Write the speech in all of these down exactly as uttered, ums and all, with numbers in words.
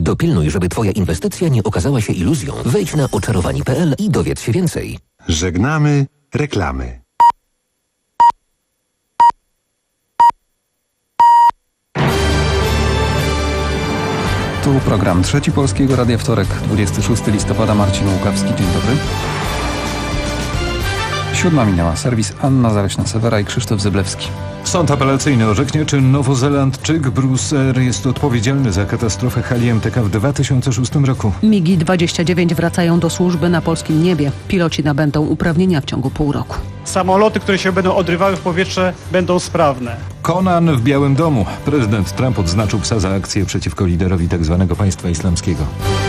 Dopilnuj, żeby Twoja inwestycja nie okazała się iluzją. Wejdź na oczarowani kropka p l i dowiedz się więcej. Żegnamy reklamy. Tu program Trzeci Polskiego Radia, wtorek, dwudziestego szóstego listopada. Marcin Łukawski, dzień dobry. Siódma minęła. Serwis Anna Zaleśna-Sewera i Krzysztof Zyblewski. Sąd apelacyjny orzeknie, czy nowozelandczyk Bruce R. jest odpowiedzialny za katastrofę hali M T K w dwa tysiące szóstym roku. migi dwadzieścia dziewięć wracają do służby na polskim niebie. Piloci nabędą uprawnienia w ciągu pół roku. Samoloty, które się będą odrywały w powietrze, będą sprawne. Konan w Białym Domu. Prezydent Trump odznaczył psa za akcję przeciwko liderowi tzw. państwa islamskiego.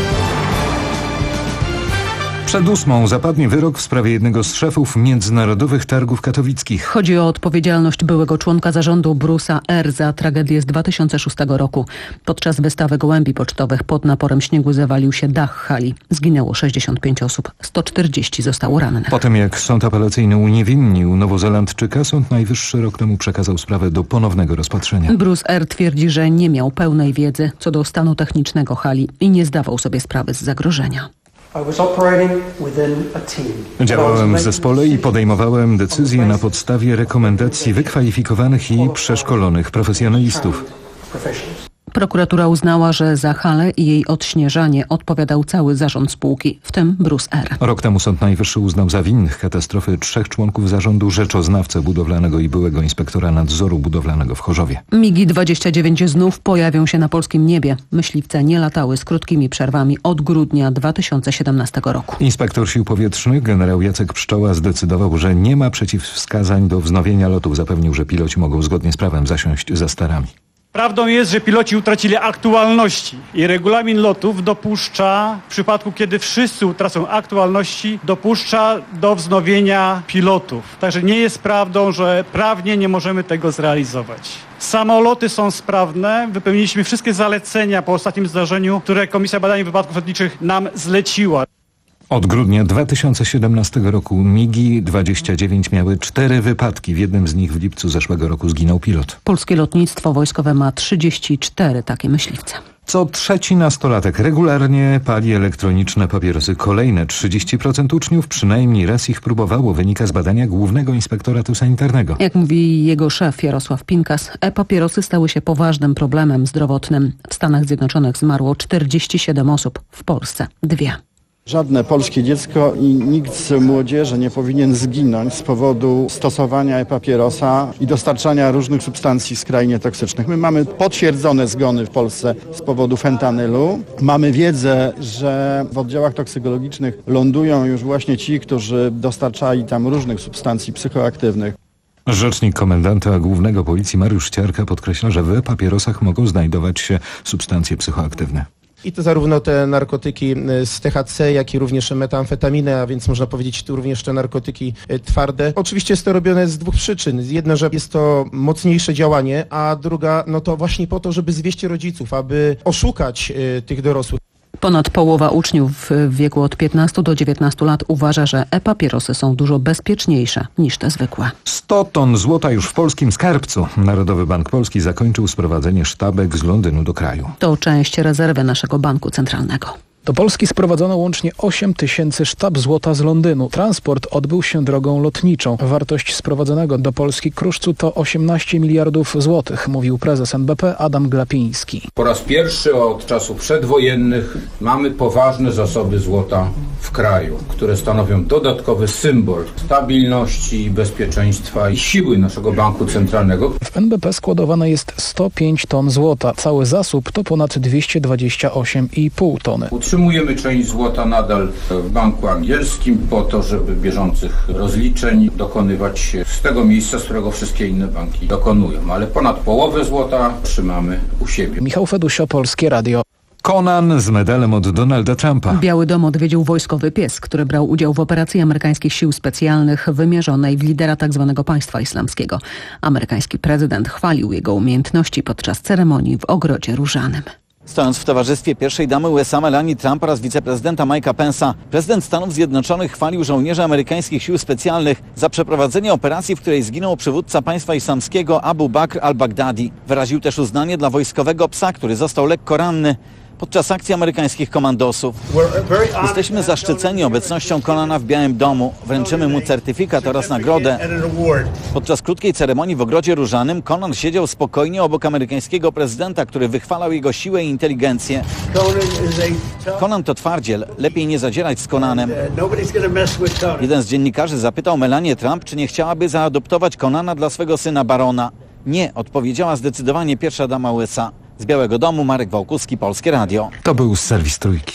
Przed ósmą zapadnie wyrok w sprawie jednego z szefów Międzynarodowych Targów Katowickich. Chodzi o odpowiedzialność byłego członka zarządu Bruce'a R. za tragedię z dwa tysiące szóstego roku. Podczas wystawy gołębi pocztowych pod naporem śniegu zawalił się dach hali. Zginęło sześćdziesiąt pięć osób, sto czterdzieści zostało rannych. Po tym jak sąd apelacyjny uniewinnił Nowozelandczyka, Sąd Najwyższy rok temu przekazał sprawę do ponownego rozpatrzenia. Bruce R. twierdzi, że nie miał pełnej wiedzy co do stanu technicznego hali i nie zdawał sobie sprawy z zagrożenia. Działałem w zespole i podejmowałem decyzje na podstawie rekomendacji wykwalifikowanych i przeszkolonych profesjonalistów. Prokuratura uznała, że za halę i jej odśnieżanie odpowiadał cały zarząd spółki, w tym Bruce R. Rok temu Sąd Najwyższy uznał za winnych katastrofy trzech członków zarządu, rzeczoznawcę budowlanego i byłego inspektora nadzoru budowlanego w Chorzowie. migi dwadzieścia dziewięć znów pojawią się na polskim niebie. Myśliwce nie latały z krótkimi przerwami od grudnia dwa tysiące siedemnastego roku. Inspektor Sił Powietrznych generał Jacek Pszczoła zdecydował, że nie ma przeciwwskazań do wznowienia lotów. Zapewnił, że piloci mogą zgodnie z prawem zasiąść za sterami. Prawdą jest, że piloci utracili aktualności i regulamin lotów dopuszcza, w przypadku kiedy wszyscy utracą aktualności, dopuszcza do wznowienia pilotów. Także nie jest prawdą, że prawnie nie możemy tego zrealizować. Samoloty są sprawne, wypełniliśmy wszystkie zalecenia po ostatnim zdarzeniu, które Komisja Badań Wypadków Lotniczych nam zleciła. Od grudnia dwa tysiące siedemnastego roku migi dwadzieścia dziewięć miały cztery wypadki. W jednym z nich w lipcu zeszłego roku zginął pilot. Polskie lotnictwo wojskowe ma trzydzieści cztery takie myśliwce. Co trzeci nastolatek regularnie pali elektroniczne papierosy. Kolejne trzydzieści procent uczniów przynajmniej raz ich próbowało, wynika z badania Głównego Inspektoratu Sanitarnego. Jak mówi jego szef Jarosław Pinkas, e-papierosy stały się poważnym problemem zdrowotnym. W Stanach Zjednoczonych zmarło czterdzieści siedem osób, w Polsce dwie. Żadne polskie dziecko i nikt z młodzieży nie powinien zginąć z powodu stosowania e-papierosa i dostarczania różnych substancji skrajnie toksycznych. My mamy potwierdzone zgony w Polsce z powodu fentanylu. Mamy wiedzę, że w oddziałach toksykologicznych lądują już właśnie ci, którzy dostarczali tam różnych substancji psychoaktywnych. Rzecznik komendanta głównego policji Mariusz Ciarka podkreśla, że w e-papierosach mogą znajdować się substancje psychoaktywne. I to zarówno te narkotyki z T H C, jak i również metamfetaminę, a więc można powiedzieć tu również te narkotyki twarde. Oczywiście jest to robione z dwóch przyczyn. Jedna, że jest to mocniejsze działanie, a druga, no to właśnie po to, żeby zwieść rodziców, aby oszukać y, tych dorosłych. Ponad połowa uczniów w wieku od piętnastu do dziewiętnastu lat uważa, że e-papierosy są dużo bezpieczniejsze niż te zwykłe. sto ton złota już w polskim skarbcu. Narodowy Bank Polski zakończył sprowadzenie sztabek z Londynu do kraju. To część rezerwy naszego banku centralnego. Do Polski sprowadzono łącznie osiem tysięcy sztab złota z Londynu. Transport odbył się drogą lotniczą. Wartość sprowadzonego do Polski kruszcu to osiemnaście miliardów złotych, mówił prezes N B P Adam Glapiński. Po raz pierwszy od czasów przedwojennych mamy poważne zasoby złota w kraju, które stanowią dodatkowy symbol stabilności, bezpieczeństwa i siły naszego banku centralnego. W N B P składowane jest sto pięć ton złota. Cały zasób to ponad dwieście dwadzieścia osiem i pół tony. Utrzymujemy część złota nadal w banku angielskim po to, żeby bieżących rozliczeń dokonywać z tego miejsca, z którego wszystkie inne banki dokonują. Ale ponad połowę złota trzymamy u siebie. Michał Fedusio, Polskie Radio. Konan z medalem od Donalda Trumpa. Biały Dom odwiedził wojskowy pies, który brał udział w operacji amerykańskich sił specjalnych wymierzonej w lidera tzw. państwa islamskiego. Amerykański prezydent chwalił jego umiejętności podczas ceremonii w Ogrodzie Różanym. Stojąc w towarzystwie pierwszej damy U S A Melanie Trump oraz wiceprezydenta Mike'a Pence'a, prezydent Stanów Zjednoczonych chwalił żołnierzy amerykańskich sił specjalnych za przeprowadzenie operacji, w której zginął przywódca państwa islamskiego Abu Bakr al-Baghdadi. Wyraził też uznanie dla wojskowego psa, który został lekko ranny. podczas akcji amerykańskich komandosów. Jesteśmy zaszczyceni obecnością Conana w Białym Domu. Wręczymy mu certyfikat oraz nagrodę. Podczas krótkiej ceremonii w Ogrodzie Różanym Conan siedział spokojnie obok amerykańskiego prezydenta, który wychwalał jego siłę i inteligencję. Conan to twardziel. Lepiej nie zadzierać z Conanem. Jeden z dziennikarzy zapytał Melanię Trump, czy nie chciałaby zaadoptować Conana dla swego syna Barona. Nie, odpowiedziała zdecydowanie pierwsza dama U S A. Z Białego Domu Marek Wałkuski, Polskie Radio. To był serwis Trójki.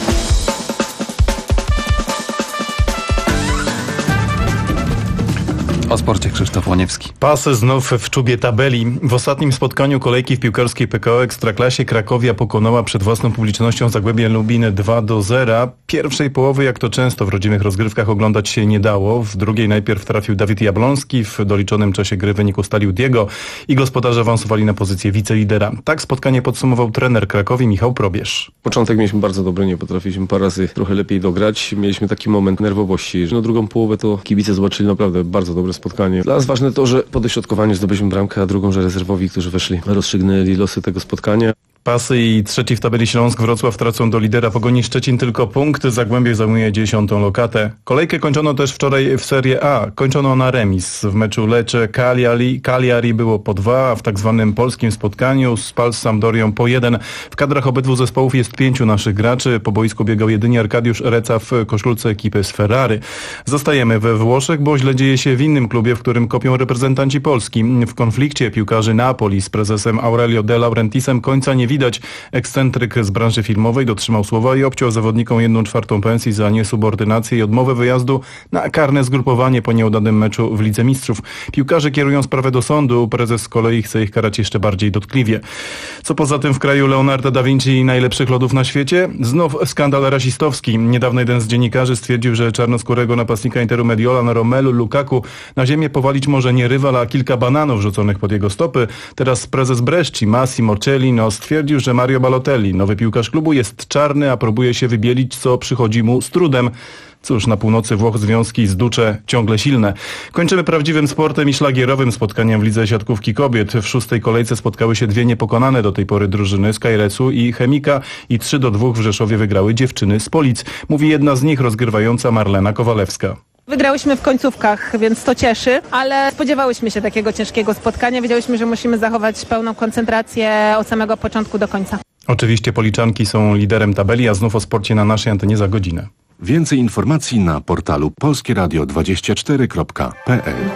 O sporcie Krzysztof Łoniewski. Pasy znów w czubie tabeli. W ostatnim spotkaniu kolejki w piłkarskiej P K O Ekstraklasie Krakowia pokonała przed własną publicznością Zagłębie Lubin dwa do zera. Pierwszej połowy, jak to często w rodzimych rozgrywkach, oglądać się nie dało. W drugiej najpierw trafił Dawid Jabloński. W doliczonym czasie gry wynik ustalił Diego i gospodarze awansowali na pozycję wicelidera. Tak spotkanie podsumował trener Krakowi Michał Probierz. Początek mieliśmy bardzo dobry, nie potrafiliśmy parę razy trochę lepiej dograć. Mieliśmy taki moment nerwowości. No drugą połowę to kibice zobaczyli naprawdę bardzo dobre spotkanie. Dla nas ważne to, że po dośrodkowaniu zdobyliśmy bramkę, a drugą, że rezerwowi, którzy weszli, rozstrzygnęli losy tego spotkania. Pasy i trzeci w tabeli Śląsk Wrocław tracą do lidera Pogoni Szczecin tylko punkt. Zagłębie zajmuje dziesiątą lokatę. Kolejkę kończono też wczoraj w Serie A. Kończono na remis. W meczu Lecce Cagliari, Cagliari było po dwa, a w tak zwanym polskim spotkaniu Spal z Sampdorią po jeden. W kadrach obydwu zespołów jest pięciu naszych graczy. Po boisku biegał jedynie Arkadiusz Reca w koszulce ekipy z Ferrari. Zostajemy we Włoszech, bo źle dzieje się w innym klubie, w którym kopią reprezentanci Polski. W konflikcie piłkarzy Napoli z prezesem Aurelio De Laurentiisem końca nie widać. Ekscentryk z branży filmowej dotrzymał słowa i obciął zawodnikom jedną czwartą pensji za niesubordynację i odmowę wyjazdu na karne zgrupowanie po nieudanym meczu w Lidze Mistrzów. Piłkarze kierują sprawę do sądu, prezes z kolei chce ich karać jeszcze bardziej dotkliwie. Co poza tym w kraju Leonarda da Vinci i najlepszych lodów na świecie? Znów skandal rasistowski. Niedawno jeden z dziennikarzy stwierdził, że czarnoskórego napastnika Interu Mediolanu Romelu Lukaku na ziemię powalić może nie rywal, a kilka bananów rzuconych pod jego stopy. Teraz prezes Bresci Massimo Cellino stwierdził, że Mario Balotelli, nowy piłkarz klubu, jest czarny, a próbuje się wybielić, co przychodzi mu z trudem. Cóż, na północy Włoch związki z Duce ciągle silne. Kończymy prawdziwym sportem i szlagierowym spotkaniem w Lidze Siatkówki Kobiet. W szóstej kolejce spotkały się dwie niepokonane do tej pory drużyny Skyresu i Chemika i trzy do dwóch w Rzeszowie wygrały dziewczyny z Polic. Mówi jedna z nich, rozgrywająca Marlena Kowalewska. Wygrałyśmy w końcówkach, więc to cieszy, ale spodziewałyśmy się takiego ciężkiego spotkania. Wiedziałyśmy, że musimy zachować pełną koncentrację od samego początku do końca. Oczywiście Policzanki są liderem tabeli, a znów o sporcie na naszej antenie za godzinę. Więcej informacji na portalu polskie radio dwadzieścia cztery kropka p l.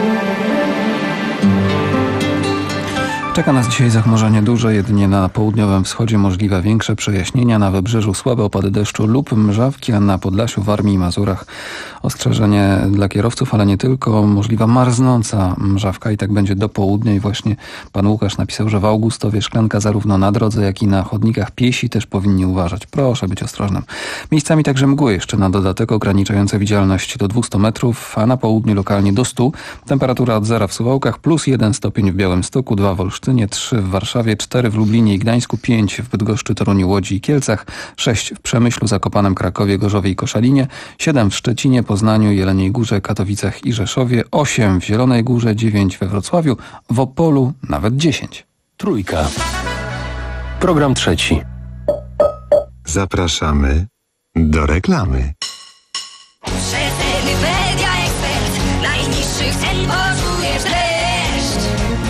Czeka nas dzisiaj zachmurzenie duże, jedynie na południowym wschodzie możliwe większe przejaśnienia, na wybrzeżu słabe opady deszczu lub mrzawki, a na Podlasiu, Warmii i Mazurach ostrzeżenie dla kierowców, ale nie tylko, możliwa marznąca mrzawka i tak będzie do południa i właśnie pan Łukasz napisał, że w Augustowie Szklanka zarówno na drodze, jak i na chodnikach piesi też powinni uważać. Proszę być ostrożnym. Miejscami także mgły jeszcze na dodatek ograniczające widzialność do dwieście metrów, a na południu lokalnie do stu. Temperatura od zera w Suwałkach, plus jeden stopień w Białymstoku, dwa w Olsztynie, trzy w Warszawie, cztery w Lublinie i Gdańsku, pięć w Bydgoszczy, Toruniu, Łodzi i Kielcach, sześć w Przemyślu, Zakopanem, Krakowie, Gorzowie i Koszalinie, siedem w Szczecinie, Poznaniu, Jeleniej Górze, Katowicach i Rzeszowie, osiem w Zielonej Górze, dziewięć we Wrocławiu, w Opolu nawet dziesięć. Trójka. Program trzeci. Zapraszamy do reklamy. Przeceny Media Expert. Najniższych cen poczujesz dreszcz.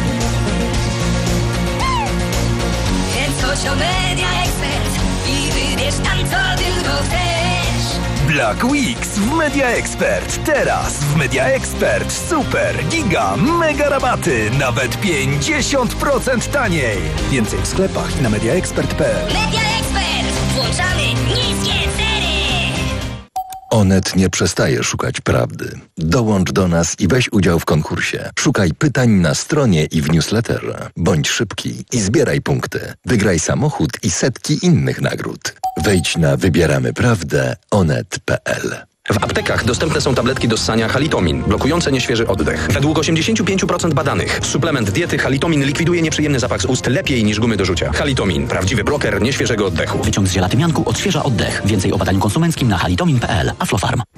Więc chodź do Media Expert i wybierz tam, co tylko chcesz. Black Weeks w Media Expert. Teraz w Media Expert super, giga, mega rabaty. Nawet pięćdziesiąt procent taniej. Więcej w sklepach i na mediaexpert kropka p l. Media Expert. Włączamy niskie ceny. Onet nie przestaje szukać prawdy. Dołącz do nas i weź udział w konkursie. Szukaj pytań na stronie i w newsletterze. Bądź szybki i zbieraj punkty. Wygraj samochód i setki innych nagród. Wejdź na wybieramy prawdę onet kropka p l. W aptekach dostępne są tabletki do ssania Halitomin, blokujące nieświeży oddech. Według osiemdziesiąt pięć procent badanych suplement diety Halitomin likwiduje nieprzyjemny zapach z ust lepiej niż gumy do rzucia. Halitomin, prawdziwy bloker nieświeżego oddechu. Wyciąg z żelatymianku odświeża oddech. Więcej o badaniu konsumenckim na halitomin kropka p l. Aflofarm.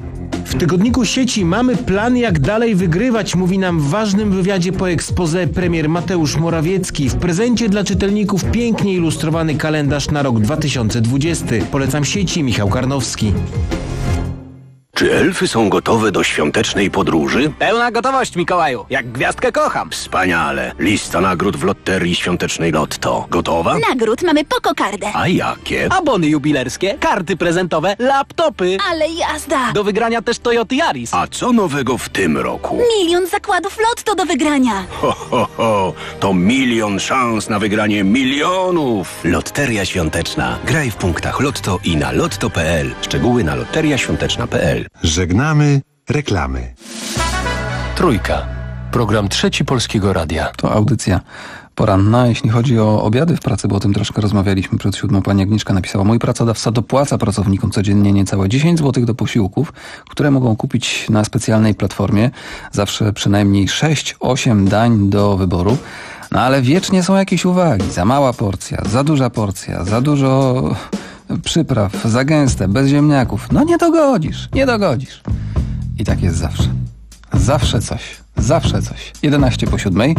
W tygodniku Sieci mamy plan, jak dalej wygrywać, mówi nam w ważnym wywiadzie po exposé premier Mateusz Morawiecki. W prezencie dla czytelników pięknie ilustrowany kalendarz na rok dwa tysiące dwudziesty. Polecam Sieci, Michał Karnowski. Czy elfy są gotowe do świątecznej podróży? Pełna gotowość, Mikołaju. Jak gwiazdkę kocham. Wspaniale. Lista nagród w Lotterii Świątecznej Lotto. Gotowa? Nagród mamy pokokardę. A jakie? Abony jubilerskie, karty prezentowe, laptopy. Ale jazda! Do wygrania też Toyota Yaris. A co nowego w tym roku? Milion zakładów Lotto do wygrania. Ho, ho, ho. To milion szans na wygranie milionów. Lotteria Świąteczna. Graj w punktach Lotto i na lotto kropka p l. Szczegóły na loteria świąteczna kropka p l. Żegnamy reklamy. Trójka. Program Trzeci Polskiego Radia. To audycja poranna. Jeśli chodzi o obiady w pracy, bo o tym troszkę rozmawialiśmy przed siódmą, pani Agnieszka napisała: mój pracodawca dopłaca pracownikom codziennie niecałe dziesięć złotych do posiłków, które mogą kupić na specjalnej platformie. Zawsze przynajmniej sześć osiem dań do wyboru. No ale wiecznie są jakieś uwagi. Za mała porcja, za duża porcja, za dużo przypraw, za gęste, bez ziemniaków. No nie dogodzisz, nie dogodzisz. I tak jest zawsze. Zawsze coś, zawsze coś. jedenaście po siódmej.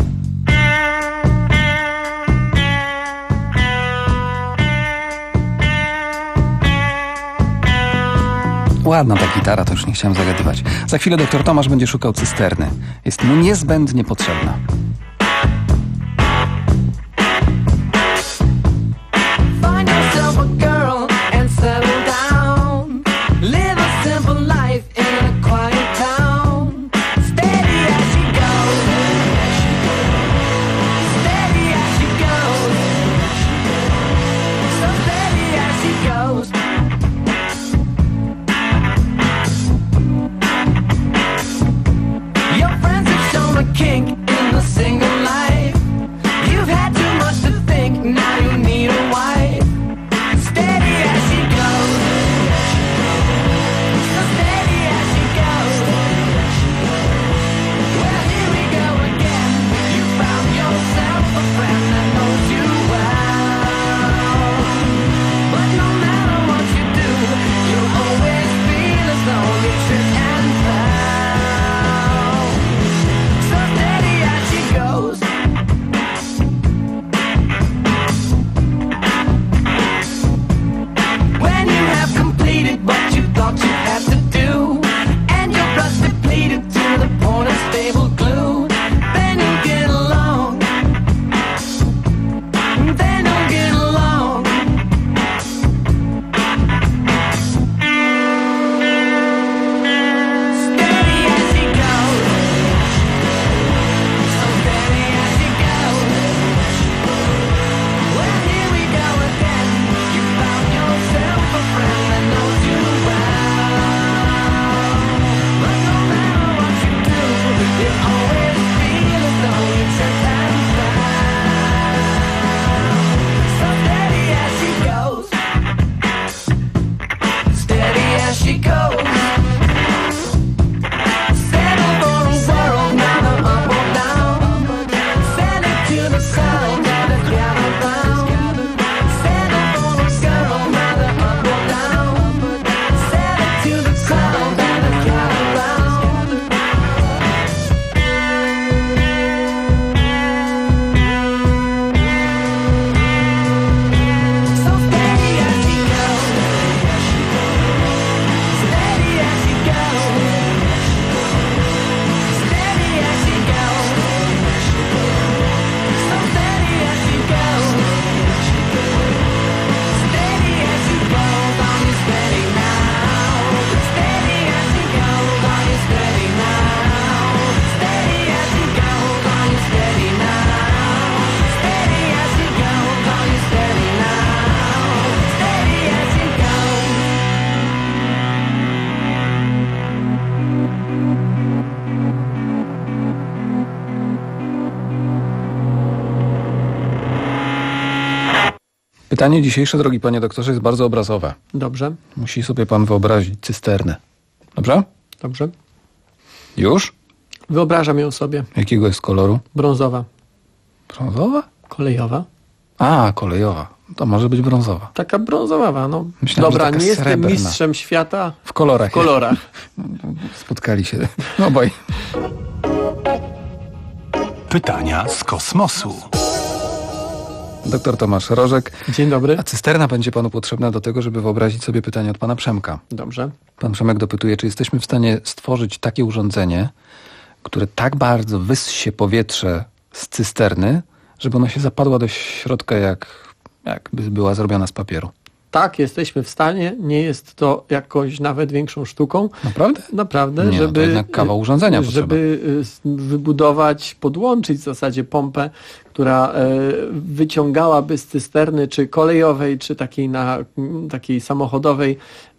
Ładna ta gitara, to już nie chciałem zagadywać. Za chwilę doktor Tomasz będzie szukał cysterny. Jest mu niezbędnie potrzebna. Kink in the single life. You've had too much to think, now you need a wife. Steady as she goes, so steady as she goes. Well, here we go again. You found yourself a friend that knows you well. But no matter what you do, you'll always feel as though you tripped and fell. What you thought you had to do, and your blood's depleted to the point of stable glue. Then you'll get along, then you'll get along. Steady as she goes, so steady as she goes. Well, here we go again. You found yourself a friend that knows you. Pytanie dzisiejsze, drogi panie doktorze, jest bardzo obrazowe. Dobrze. Musi sobie pan wyobrazić cysternę. Dobrze? Dobrze. Już? Wyobrażam ją sobie. Jakiego jest koloru? Brązowa. Brązowa? Kolejowa. A, kolejowa. To może być brązowa. Taka brązowa, no. Myślałem, Dobra, że taka nie jestem srebrna. mistrzem świata W kolorach. w kolorach. Spotkali się obaj. Pytania z kosmosu. Doktor Tomasz Rożek. Dzień dobry. A cysterna będzie panu potrzebna do tego, żeby wyobrazić sobie pytanie od pana Przemka. Dobrze. Pan Przemek dopytuje, czy jesteśmy w stanie stworzyć takie urządzenie, które tak bardzo wyssie powietrze z cysterny, żeby ono się zapadło do środka, jak, jakby była zrobiona z papieru. Tak, jesteśmy w stanie. Nie jest to jakąś nawet większą sztuką. Naprawdę? Naprawdę, Nie, żeby, no to jednak kawał urządzenia żeby potrzeba. wybudować, podłączyć w zasadzie pompę, która e, wyciągałaby z cysterny, czy kolejowej, czy takiej, na, takiej samochodowej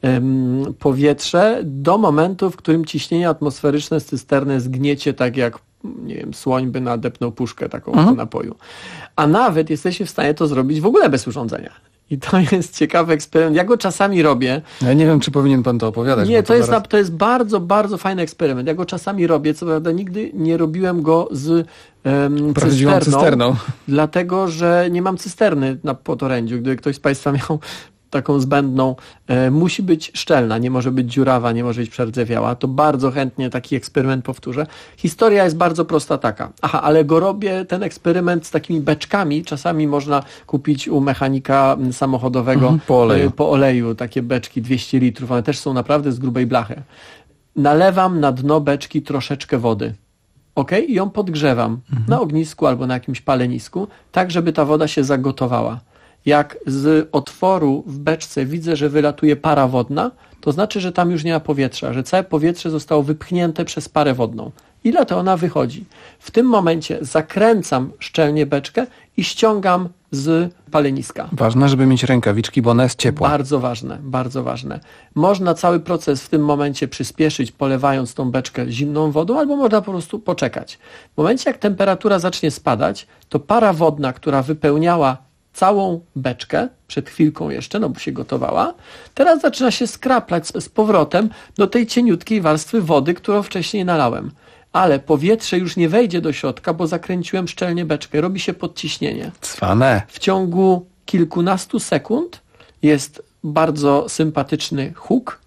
em, powietrze do momentu, w którym ciśnienie atmosferyczne z cysterny zgniecie tak jak, nie wiem, słoń by nadepnął puszkę taką Mhm. do napoju. A nawet jesteście w stanie to zrobić w ogóle bez urządzenia. I to jest ciekawy eksperyment. Ja go czasami robię. Ja nie wiem, czy powinien pan to opowiadać. Nie, bo to jest, zaraz... na, to jest bardzo, bardzo fajny eksperyment. Ja go czasami robię, co prawda nigdy nie robiłem go z um, Prawdziwą cysterną, cysterną. dlatego że nie mam cysterny na podorędziu. Gdyby ktoś z Państwa miał taką zbędną, e, musi być szczelna, nie może być dziurawa, nie może być przerdzewiała, to bardzo chętnie taki eksperyment powtórzę. Historia jest bardzo prosta taka. Aha, ale go robię, ten eksperyment z takimi beczkami, czasami można kupić u mechanika samochodowego Mhm, po oleju. e, po oleju, takie beczki dwieście litrów, one też są naprawdę z grubej blachy. Nalewam na dno beczki troszeczkę wody. Ok? I ją podgrzewam mhm. na ognisku albo na jakimś palenisku, tak żeby ta woda się zagotowała. Jak z otworu w beczce widzę, że wylatuje para wodna, to znaczy, że tam już nie ma powietrza, że całe powietrze zostało wypchnięte przez parę wodną. Ile to ona wychodzi? W tym momencie zakręcam szczelnie beczkę i ściągam z paleniska. Ważne, żeby mieć rękawiczki, bo ona jest ciepła. Bardzo ważne, bardzo ważne. Można cały proces w tym momencie przyspieszyć, polewając tą beczkę zimną wodą, albo można po prostu poczekać. W momencie, jak temperatura zacznie spadać, to para wodna, która wypełniała całą beczkę, przed chwilką jeszcze, no bo się gotowała, teraz zaczyna się skraplać z, z powrotem do tej cieniutkiej warstwy wody, którą wcześniej nalałem. Ale powietrze już nie wejdzie do środka, bo zakręciłem szczelnie beczkę. Robi się podciśnienie. Cwane. W ciągu kilkunastu sekund jest bardzo sympatyczny huk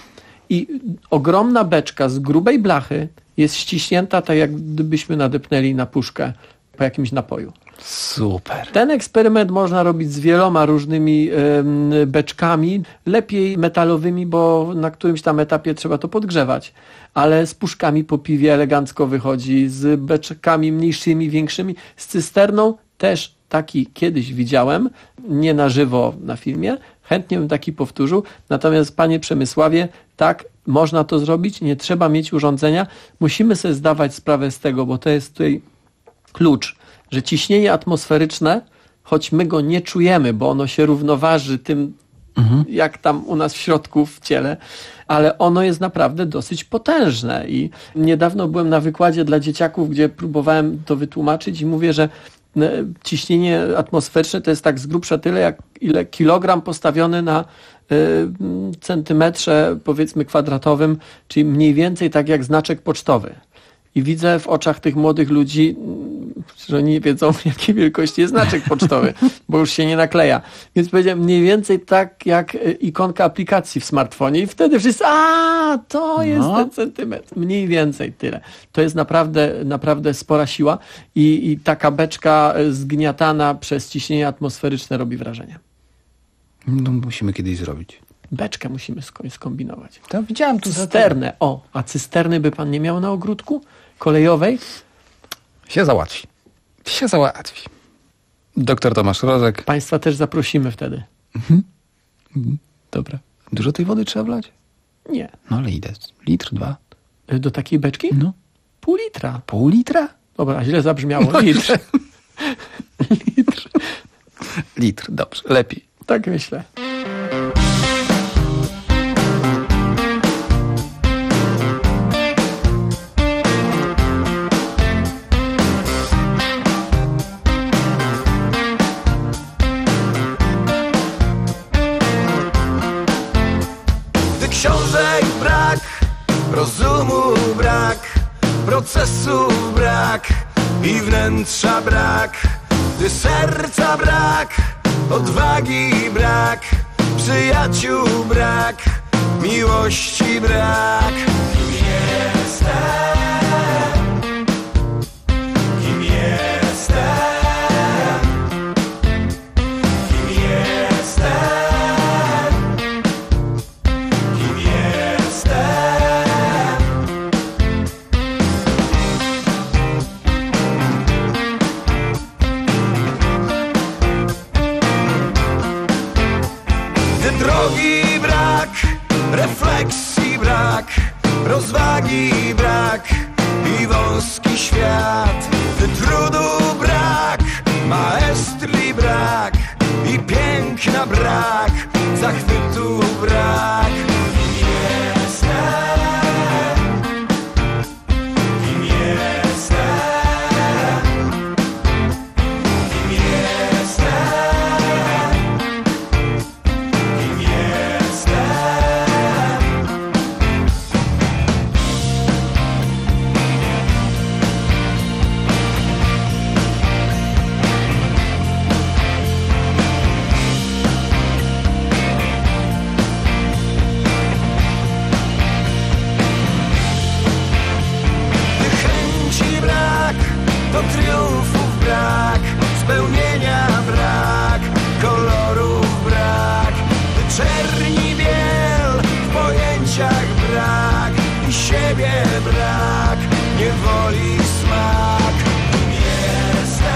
i ogromna beczka z grubej blachy jest ściśnięta tak, jak gdybyśmy nadepnęli na puszkę po jakimś napoju. Super. Ten eksperyment można robić z wieloma różnymi ym, beczkami, lepiej metalowymi, bo na którymś tam etapie trzeba to podgrzewać, ale z puszkami po piwie elegancko wychodzi, z beczkami mniejszymi, większymi, z cysterną też taki kiedyś widziałem, nie na żywo na filmie, chętnie bym taki powtórzył, natomiast panie Przemysławie, tak, można to zrobić, nie trzeba mieć urządzenia, musimy sobie zdawać sprawę z tego, bo to jest tutaj klucz, że ciśnienie atmosferyczne, choć my go nie czujemy, bo ono się równoważy tym, mhm. jak tam u nas w środku w ciele, ale ono jest naprawdę dosyć potężne i niedawno byłem na wykładzie dla dzieciaków, gdzie próbowałem to wytłumaczyć i mówię, że ciśnienie atmosferyczne to jest tak z grubsza tyle, jak ile kilogram postawiony na y, centymetrze, powiedzmy kwadratowym, czyli mniej więcej tak jak znaczek pocztowy. I widzę w oczach tych młodych ludzi, że oni nie wiedzą, jakiej wielkości jest znaczek pocztowy, bo już się nie nakleja. Więc powiedziałem, mniej więcej tak jak ikonka aplikacji w smartfonie i wtedy wszyscy, a to jest no. ten centymetr. Mniej więcej tyle. To jest naprawdę, naprawdę spora siła i, i taka beczka zgniatana przez ciśnienie atmosferyczne robi wrażenie. No, musimy kiedyś zrobić. Beczkę musimy skombinować. To widziałem tu cysternę. O, a cysterny by pan nie miał na ogródku kolejowej? Się załatwi. Się załatwi. Doktor Tomasz Rożek. Państwa też zaprosimy wtedy. Mhm. Mhm. Dobra. Dużo tej wody trzeba wlać? Nie. No ale idę. Litr, dwa. Do takiej beczki? No. Pół litra. Pół litra? Dobra, źle zabrzmiało. No, litr. Litr. Litr, dobrze. Lepiej. Tak myślę. Książek brak, rozumu brak, procesów brak i wnętrza brak, gdy serca brak, odwagi brak, przyjaciół brak, miłości brak. Kim jestem? Kim jestem? Kim jestem? Kim jestem? Gdy drogi brak, refleksji brak, rozwagi brak i wąski świat. Gdy trudu brak, maestrii brak i piękna brak, zachwytu brak. Kim jestem? Kim jestem? Kim jestem? Kim jestem? Gdy chęci brak, to triumfów brak, spełnienia brak, kolorów brak. Gdy czerni biel, w pojęciach brak i siebie brak, niewoli smak. Kim jestem?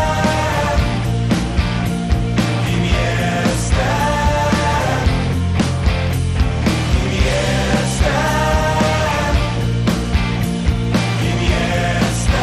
Kim jestem? Kim jestem? Kim jestem?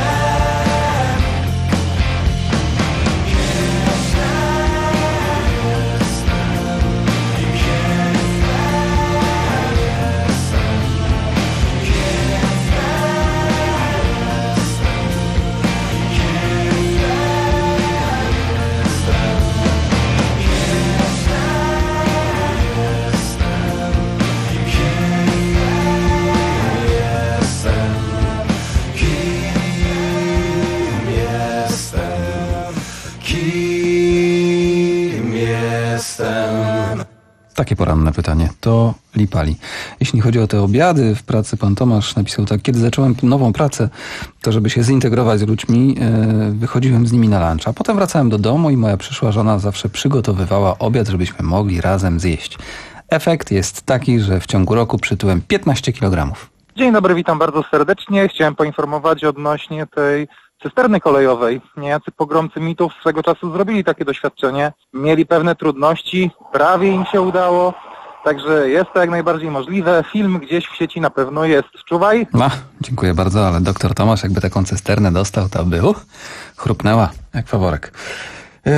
Kim jestem? Takie poranne pytanie. To Lipali. Jeśli chodzi o te obiady w pracy, pan Tomasz napisał tak. Kiedy zacząłem nową pracę, to żeby się zintegrować z ludźmi, yy, wychodziłem z nimi na lunch, a potem wracałem do domu i moja przyszła żona zawsze przygotowywała obiad, żebyśmy mogli razem zjeść. Efekt jest taki, że w ciągu roku przytyłem piętnaście kilogramów. Dzień dobry, witam bardzo serdecznie. Chciałem poinformować odnośnie tej cysterny kolejowej. Niejacy pogromcy mitów swego czasu zrobili takie doświadczenie. Mieli pewne trudności, prawie im się udało. Także jest to jak najbardziej możliwe. Film gdzieś w sieci na pewno jest. Czuwaj. No, dziękuję bardzo, ale doktor Tomasz jakby taką cysternę dostał, to by uh, chrupnęła jak faworek. Yy,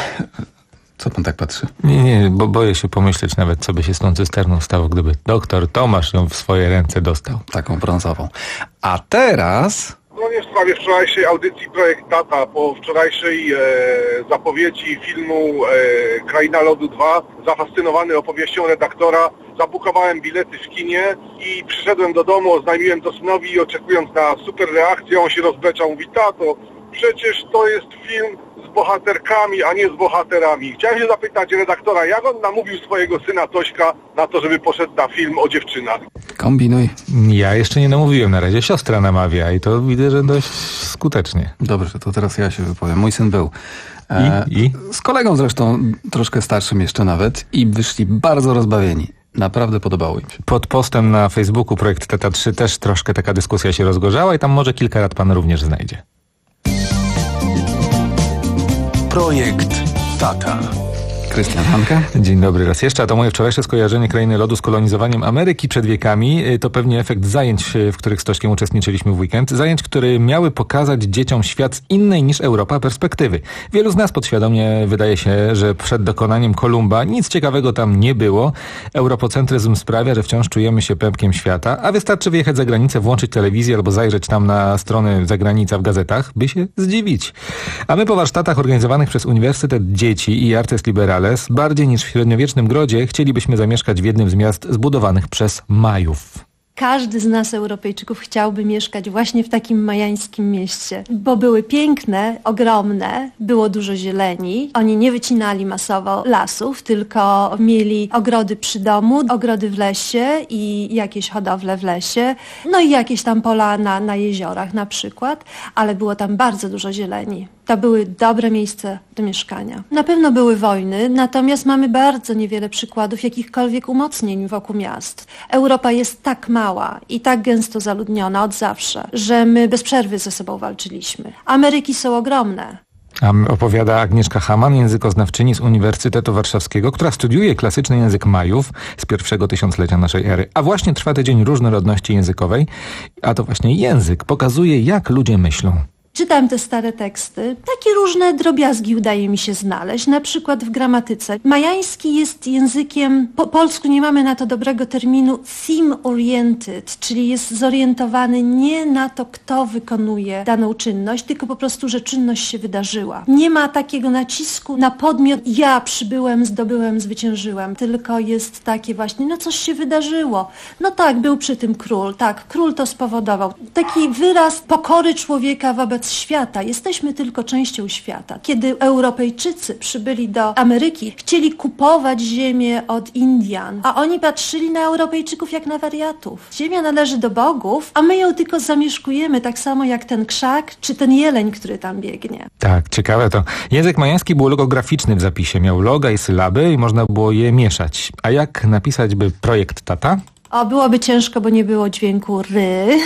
co pan tak patrzy? Nie, nie, bo boję się pomyśleć nawet, co by się z tą cysterną stało, gdyby doktor Tomasz ją w swoje ręce dostał. Taką brązową. A teraz... No w sprawie wczorajszej audycji Projekt Tata, po wczorajszej e, zapowiedzi filmu e, Kraina Lodu dwa, zafascynowany opowieścią redaktora, zabukowałem bilety w kinie i przyszedłem do domu, oznajmiłem to synowi i oczekując na super reakcję, on się rozbeczał, mówi: tato, przecież to jest film z bohaterkami, a nie z bohaterami. Chciałem się zapytać redaktora, jak on namówił swojego syna Tośka na to, żeby poszedł na film o dziewczynach? Kombinuj. Ja jeszcze nie namówiłem, na razie siostra namawia i to widzę, że dość skutecznie. Dobrze, to teraz ja się wypowiem. Mój syn był. E, I? I? Z kolegą zresztą, troszkę starszym jeszcze nawet, i wyszli bardzo rozbawieni. Naprawdę podobało im się. Pod postem na Facebooku Projekt Tata trzy też troszkę taka dyskusja się rozgorzała i tam może kilka rad pan również znajdzie. Projekt Tata. Krystian Hanka. Dzień dobry raz jeszcze. A to moje wczorajsze skojarzenie Krainy Lodu z kolonizowaniem Ameryki przed wiekami. To pewnie efekt zajęć, w których z Tośkiem uczestniczyliśmy w weekend. Zajęć, które miały pokazać dzieciom świat z innej niż Europa perspektywy. Wielu z nas podświadomie wydaje się, że przed dokonaniem Kolumba nic ciekawego tam nie było. Europocentryzm sprawia, że wciąż czujemy się pępkiem świata, a wystarczy wyjechać za granicę, włączyć telewizję albo zajrzeć tam na strony zagranica w gazetach, by się zdziwić. A my po warsztatach organizowanych przez Uniwersytet Dzieci i Artes Liberales bardziej niż w średniowiecznym Grodzie chcielibyśmy zamieszkać w jednym z miast zbudowanych przez Majów. Każdy z nas, Europejczyków, chciałby mieszkać właśnie w takim majańskim mieście, bo były piękne, ogromne, było dużo zieleni. Oni nie wycinali masowo lasów, tylko mieli ogrody przy domu, ogrody w lesie i jakieś hodowle w lesie, no i jakieś tam pola na, na jeziorach na przykład, ale było tam bardzo dużo zieleni. To były dobre miejsca do mieszkania. Na pewno były wojny, natomiast mamy bardzo niewiele przykładów jakichkolwiek umocnień wokół miast. Europa jest tak mała i tak gęsto zaludniona od zawsze, że my bez przerwy ze sobą walczyliśmy. Ameryki są ogromne. A opowiada Agnieszka Haman, językoznawczyni z Uniwersytetu Warszawskiego, która studiuje klasyczny język Majów z pierwszego tysiąclecia naszej ery. A właśnie trwa tydzień różnorodności językowej, a to właśnie język pokazuje, jak ludzie myślą. Czytam te stare teksty. Takie różne drobiazgi udaje mi się znaleźć, na przykład w gramatyce. Majański jest językiem, po polsku nie mamy na to dobrego terminu, theme-oriented, czyli jest zorientowany nie na to, kto wykonuje daną czynność, tylko po prostu, że czynność się wydarzyła. Nie ma takiego nacisku na podmiot, ja przybyłem, zdobyłem, zwyciężyłem, tylko jest takie właśnie, no coś się wydarzyło. No tak, był przy tym król, tak, król to spowodował. Taki wyraz pokory człowieka wobec świata. Jesteśmy tylko częścią świata. Kiedy Europejczycy przybyli do Ameryki, chcieli kupować ziemię od Indian, a oni patrzyli na Europejczyków jak na wariatów. Ziemia należy do bogów, a my ją tylko zamieszkujemy, tak samo jak ten krzak, czy ten jeleń, który tam biegnie. Tak, ciekawe to. Język majański był logograficzny w zapisie. Miał loga i sylaby i można było je mieszać. A jak napisać by projekt tata? O, byłoby ciężko, bo nie było dźwięku ry.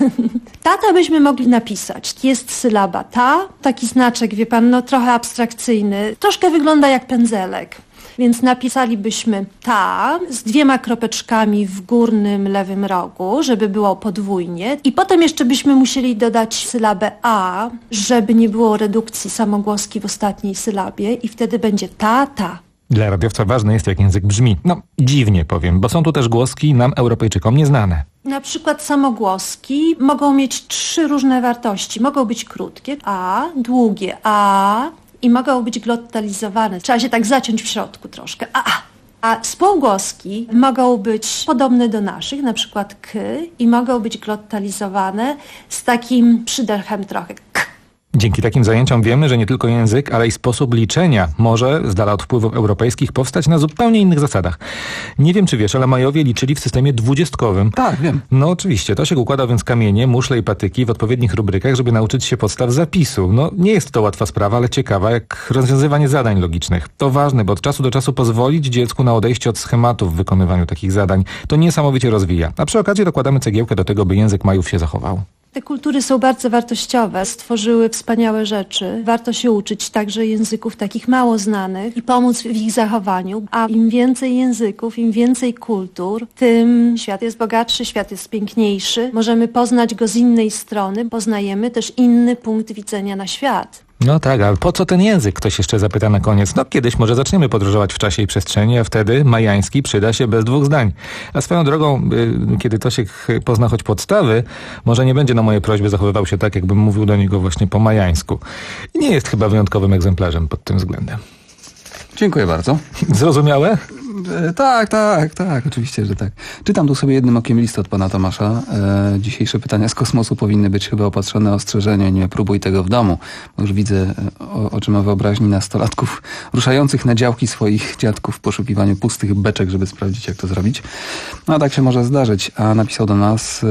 Tata byśmy mogli napisać. Jest sylaba ta, taki znaczek, wie pan, no trochę abstrakcyjny. Troszkę wygląda jak pędzelek. Więc napisalibyśmy ta z dwiema kropeczkami w górnym lewym rogu, żeby było podwójnie. I potem jeszcze byśmy musieli dodać sylabę a, żeby nie było redukcji samogłoski w ostatniej sylabie i wtedy będzie tata. Dla radiowca ważne jest, jak język brzmi. No, dziwnie powiem, bo są tu też głoski nam, Europejczykom, nieznane. Na przykład samogłoski mogą mieć trzy różne wartości. Mogą być krótkie a, długie a i mogą być glottalizowane. Trzeba się tak zaciąć w środku troszkę. A, a spółgłoski mogą być podobne do naszych, na przykład k, i mogą być glottalizowane z takim przydechem trochę. K. Dzięki takim zajęciom wiemy, że nie tylko język, ale i sposób liczenia może, z dala od wpływów europejskich, powstać na zupełnie innych zasadach. Nie wiem, czy wiesz, ale Majowie liczyli w systemie dwudziestkowym. Tak, wiem. No oczywiście, to się układa więc kamienie, muszle i patyki w odpowiednich rubrykach, żeby nauczyć się podstaw zapisu. No nie jest to łatwa sprawa, ale ciekawa, jak rozwiązywanie zadań logicznych. To ważne, bo od czasu do czasu pozwolić dziecku na odejście od schematów w wykonywaniu takich zadań. To niesamowicie rozwija. A przy okazji dokładamy cegiełkę do tego, by język Majów się zachował. Te kultury są bardzo wartościowe, stworzyły wspaniałe rzeczy. Warto się uczyć także języków takich mało znanych i pomóc w ich zachowaniu. A im więcej języków, im więcej kultur, tym świat jest bogatszy, świat jest piękniejszy. Możemy poznać go z innej strony, poznajemy też inny punkt widzenia na świat. No tak, ale po co ten język? Ktoś jeszcze zapyta na koniec. No kiedyś może zaczniemy podróżować w czasie i przestrzeni, a wtedy majański przyda się bez dwóch zdań. A swoją drogą, y, kiedy Tosiek pozna choć podstawy, może nie będzie na moje prośby zachowywał się tak, jakbym mówił do niego właśnie po majańsku. I nie jest chyba wyjątkowym egzemplarzem pod tym względem. Dziękuję bardzo. Zrozumiałe? E, tak, tak, tak, oczywiście, że tak. Czytam tu sobie jednym okiem list od pana Tomasza. E, dzisiejsze pytania z kosmosu powinny być chyba opatrzone ostrzeżeniem: nie próbuj tego w domu. Bo już widzę o, oczyma wyobraźni nastolatków ruszających na działki swoich dziadków w poszukiwaniu pustych beczek, żeby sprawdzić, jak to zrobić. No tak się może zdarzyć. A napisał do nas e,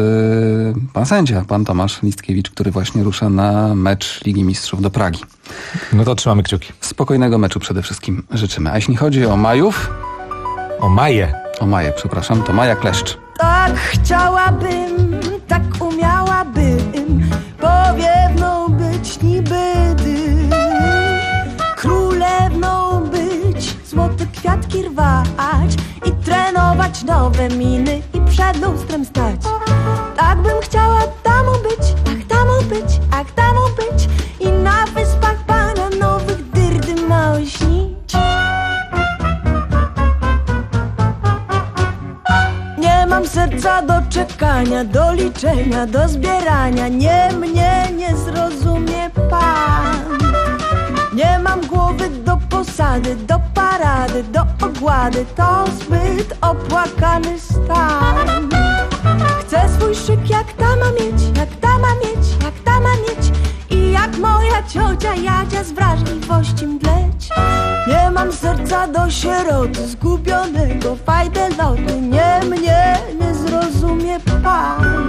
pan sędzia, pan Tomasz Listkiewicz, który właśnie rusza na mecz Ligi Mistrzów do Pragi. No to trzymamy kciuki. Spokojnego meczu przede wszystkim życzymy. A jeśli chodzi o Majów... O Maję. O Maję, przepraszam, to Maja Kleszcz. Tak chciałabym, tak umiałabym powiewną być niby ty. Królewną być, złote kwiatki rwać i trenować nowe miny i przed lustrem stać. Tak bym chciała damą być, ach damą być, ach damą być i na wyspach bananowych dyrdy małe śnić. Nie mam serca do czekania, do liczenia, do zbierania. Nie, mnie nie zrozumie pan. Nie mam głowy do posady, do parady, do ogłady. To zbyt opłakany stan. Chcę łatwości mdleć. Nie mam serca do sieroty zgubionego fajdeloty. Nie, mnie nie zrozumie pan.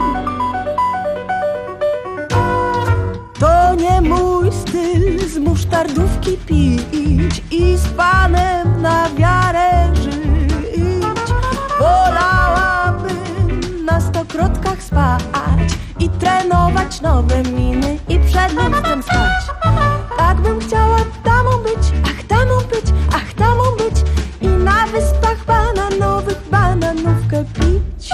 To nie mój styl z musztardówki pić i z panem na wiarę żyć. Wolałabym na stokrotkach spać i trenować nowe miny i przed lustrem stać. Tak bym chciała damą być, ach damą być, ach damą być i na wyspach bananowych bananówkę pić.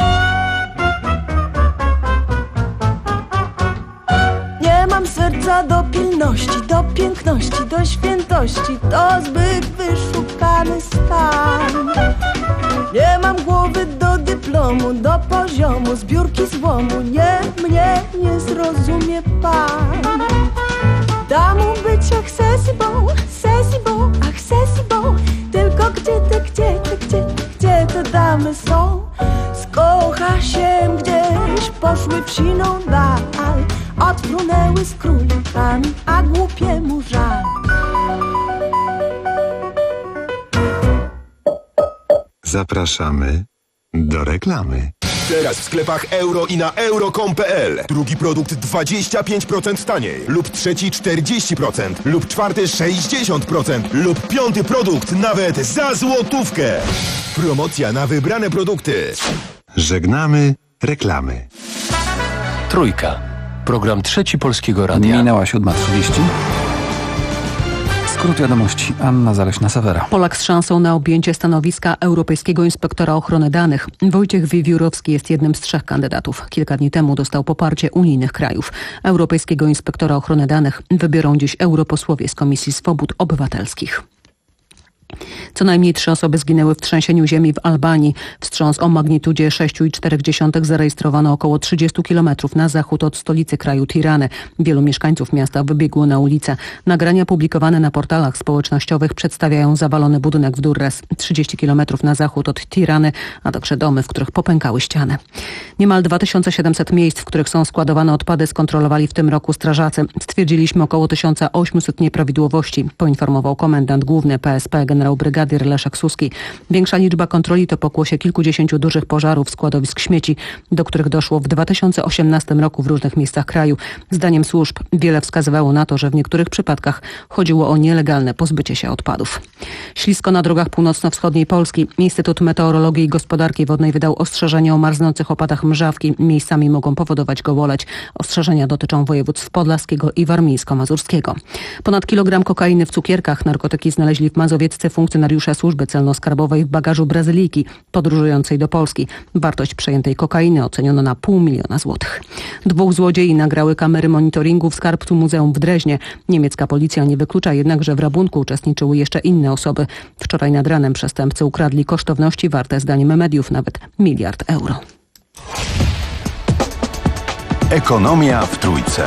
Nie mam serca do pilności, do piękności, do świętości. To zbyt wyszukany stan. Nie mam głowy do dyplomu, do poziomu zbiórki złomu. Nie, mnie nie zrozumie pan. Damą być accessible, accessible, accessible. Tylko gdzie te, gdzie te, gdzie te, gdzie te damy są? Skocha się gdzieś, poszły psiną dal. Odfrunęły z królikami, a głupiemu żal. Zapraszamy do reklamy. Teraz w sklepach euro i na euro kropka com kropka p l. Drugi produkt dwadzieścia pięć procent taniej. Lub trzeci czterdzieści procent. Lub czwarty sześćdziesiąt procent. Lub piąty produkt nawet za złotówkę. Promocja na wybrane produkty. Żegnamy reklamy. Trójka. Program Trzeci Polskiego Radia. Minęła siódma trzydzieści. Skrót wiadomości. Anna Zaleśna-Sawera. Polak z szansą na objęcie stanowiska Europejskiego Inspektora Ochrony Danych. Wojciech Wiewiórowski jest jednym z trzech kandydatów. Kilka dni temu dostał poparcie unijnych krajów. Europejskiego Inspektora Ochrony Danych wybiorą dziś europosłowie z Komisji Swobód Obywatelskich. Co najmniej trzy osoby zginęły w trzęsieniu ziemi w Albanii. Wstrząs o magnitudzie sześć przecinek cztery zarejestrowano około trzydzieści kilometrów na zachód od stolicy kraju Tirany. Wielu mieszkańców miasta wybiegło na ulicę. Nagrania publikowane na portalach społecznościowych przedstawiają zawalony budynek w Durres, trzydzieści kilometrów na zachód od Tirany, a także domy, w których popękały ściany. Niemal dwa tysiące siedemset miejsc, w których są składowane odpady, skontrolowali w tym roku strażacy. Stwierdziliśmy około tysiąc osiemset nieprawidłowości, poinformował komendant główny P S P generał brygadier Leszek Suski. Większa liczba kontroli to pokłosie kilkudziesięciu dużych pożarów składowisk śmieci, do których doszło w dwa tysiące osiemnastym roku w różnych miejscach kraju. Zdaniem służb wiele wskazywało na to, że w niektórych przypadkach chodziło o nielegalne pozbycie się odpadów. Ślisko na drogach północno-wschodniej Polski. Instytut Meteorologii i Gospodarki Wodnej wydał ostrzeżenie o marznących opadach mrzawki. Miejscami mogą powodować gołoleć. Ostrzeżenia dotyczą województw podlaskiego i warmińsko-mazurskiego. Ponad kilogram kokainy w cukierkach. Narkotyki znaleźli w mazowieccy funkcjonariusze służby celno-skarbowej w bagażu Brazylijki podróżującej do Polski. Wartość przejętej kokainy oceniono na pół miliona złotych. Dwóch złodziei nagrały kamery monitoringu w skarbcu muzeum w Dreźnie. Niemiecka policja nie wyklucza jednak, że w rabunku uczestniczyły jeszcze inne osoby. Wczoraj nad ranem przestępcy ukradli kosztowności warte zdaniem mediów nawet miliard euro. Ekonomia w Trójce.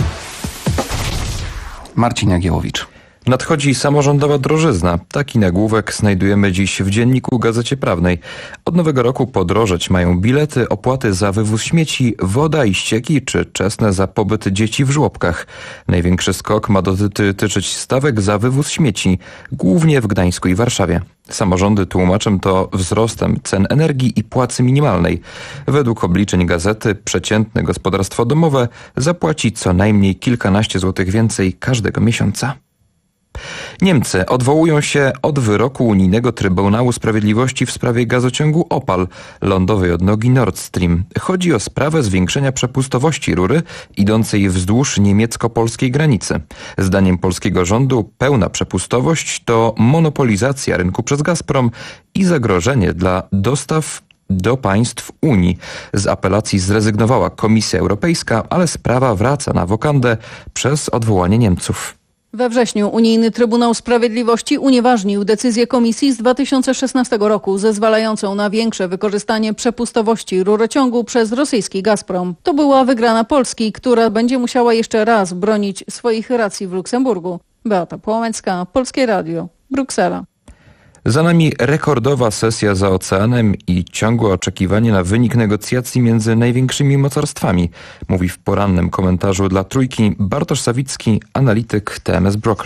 Marcin Jagiełowicz. Nadchodzi samorządowa drożyzna. Taki nagłówek znajdujemy dziś w Dzienniku Gazecie Prawnej. Od nowego roku podrożeć mają bilety, opłaty za wywóz śmieci, woda i ścieki czy czesne za pobyt dzieci w żłobkach. Największy skok ma dotyczyć stawek za wywóz śmieci, głównie w Gdańsku i Warszawie. Samorządy tłumaczą to wzrostem cen energii i płacy minimalnej. Według obliczeń gazety przeciętne gospodarstwo domowe zapłaci co najmniej kilkanaście złotych więcej każdego miesiąca. Niemcy odwołują się od wyroku unijnego Trybunału Sprawiedliwości w sprawie gazociągu Opal, lądowej odnogi Nord Stream. Chodzi o sprawę zwiększenia przepustowości rury idącej wzdłuż niemiecko-polskiej granicy. Zdaniem polskiego rządu pełna przepustowość to monopolizacja rynku przez Gazprom i zagrożenie dla dostaw do państw Unii. Z apelacji zrezygnowała Komisja Europejska, ale sprawa wraca na wokandę przez odwołanie Niemców. We wrześniu Unijny Trybunał Sprawiedliwości unieważnił decyzję Komisji z dwa tysiące szesnastego roku zezwalającą na większe wykorzystanie przepustowości rurociągu przez rosyjski Gazprom. To była wygrana Polski, która będzie musiała jeszcze raz bronić swoich racji w Luksemburgu. Beata Płomecka, Polskie Radio, Bruksela. Za nami rekordowa sesja za oceanem i ciągłe oczekiwanie na wynik negocjacji między największymi mocarstwami, mówi w porannym komentarzu dla Trójki Bartosz Sawicki, analityk T M S Brokers.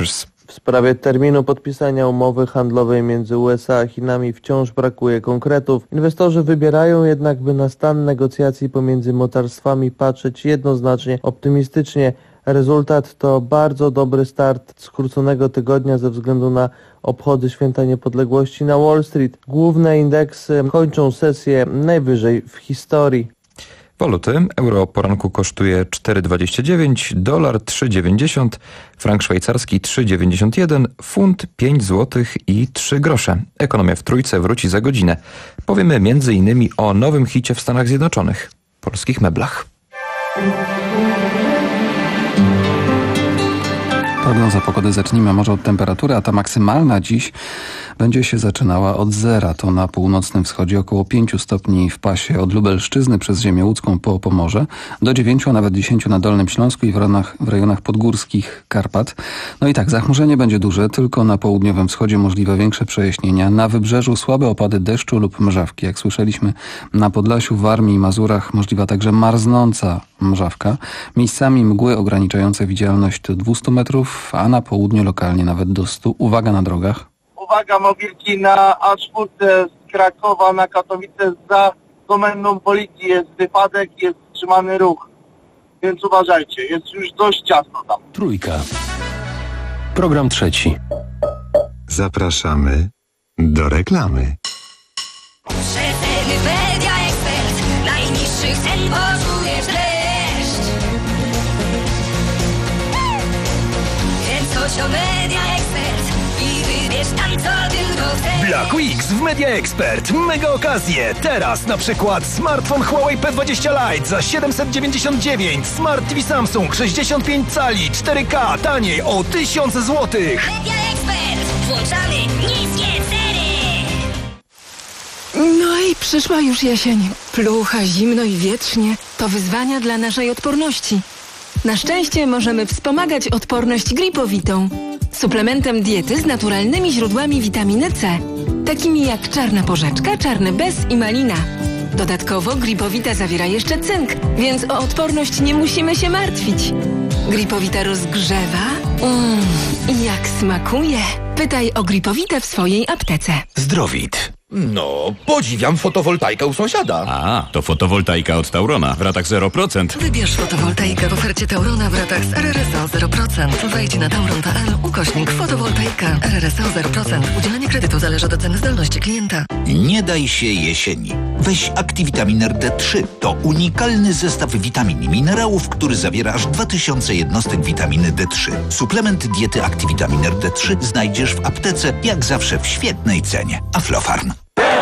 W sprawie terminu podpisania umowy handlowej między U S A a Chinami wciąż brakuje konkretów. Inwestorzy wybierają jednak, by na stan negocjacji pomiędzy mocarstwami patrzeć jednoznacznie optymistycznie. Rezultat to bardzo dobry start skróconego tygodnia ze względu na obchody Święta Niepodległości na Wall Street. Główne indeksy kończą sesję najwyżej w historii. Waluty. Euro o poranku kosztuje cztery dwadzieścia dziewięć, dolar trzy dziewięćdziesiąt, frank szwajcarski trzy dziewięćdziesiąt jeden, funt pięć złotych i trzy grosze. Ekonomia w Trójce wróci za godzinę. Powiemy między innymi o nowym hicie w Stanach Zjednoczonych. Polskich meblach. Prognoza pogody zacznijmy może od temperatury, a ta maksymalna dziś będzie się zaczynała od zera. To na północnym wschodzie około pięciu stopni w pasie od Lubelszczyzny przez ziemię łódzką po Pomorze, do dziewięciu, a nawet dziesięciu na Dolnym Śląsku i w rejonach, w rejonach podgórskich Karpat. No i tak, zachmurzenie będzie duże, tylko na południowym wschodzie możliwe większe przejaśnienia. Na wybrzeżu słabe opady deszczu lub mrzawki. Jak słyszeliśmy, na Podlasiu, Warmii i Mazurach możliwa także marznąca mrzawka. Miejscami mgły ograniczające widzialność do dwustu metrów, a na południu lokalnie nawet do stu. Uwaga na drogach. Uwaga, mobilki na A cztery z Krakowa na Katowice za komendą policji. Jest wypadek, jest wstrzymany ruch. Więc uważajcie, jest już dość ciasno tam. Trójka. Program trzeci. Zapraszamy do reklamy. Przeceny Media Ekspert. Najniższych cen poczujesz dreszcz. Więc chodź o Media Ekspert i wybierz tam, co tylko chcesz. Black Weeks w Media Expert. Mega okazje. Teraz na przykład smartfon Huawei P dwadzieścia Lite za siedemset dziewięćdziesiąt dziewięć. Smart T V Samsung sześćdziesiąt pięć cali cztery K taniej o tysiąc złotych. Media Ekspert. Włączamy niskie ceny. No i przyszła już jesień. Plucha, zimno i wietrznie. To wyzwania dla naszej odporności. Na szczęście możemy wspomagać odporność Gripowitą. Suplementem diety z naturalnymi źródłami witaminy C, takimi jak czarna porzeczka, czarny bez i malina. Dodatkowo Gripowita zawiera jeszcze cynk, więc o odporność nie musimy się martwić. Gripowita rozgrzewa. Mmm, i jak smakuje. Pytaj o Gripowitę w swojej aptece. Zdrowit. No, podziwiam fotowoltaikę u sąsiada. A, to fotowoltaika od Taurona w ratach zero procent. Wybierz fotowoltaikę w ofercie Taurona w ratach z R R S O zero procent. Wejdź na tauron kropka p l ukośnik fotowoltaika. R R S O zero procent. Udzielenie kredytu zależy od oceny zdolności klienta. Nie daj się jesieni. Weź Activitamin D trzy. To unikalny zestaw witamin i minerałów, który zawiera aż dwa tysiące jednostek witaminy D trzy. Suplement diety Activitamin D trzy znajdziesz w aptece, jak zawsze w świetnej cenie. Aflofarm.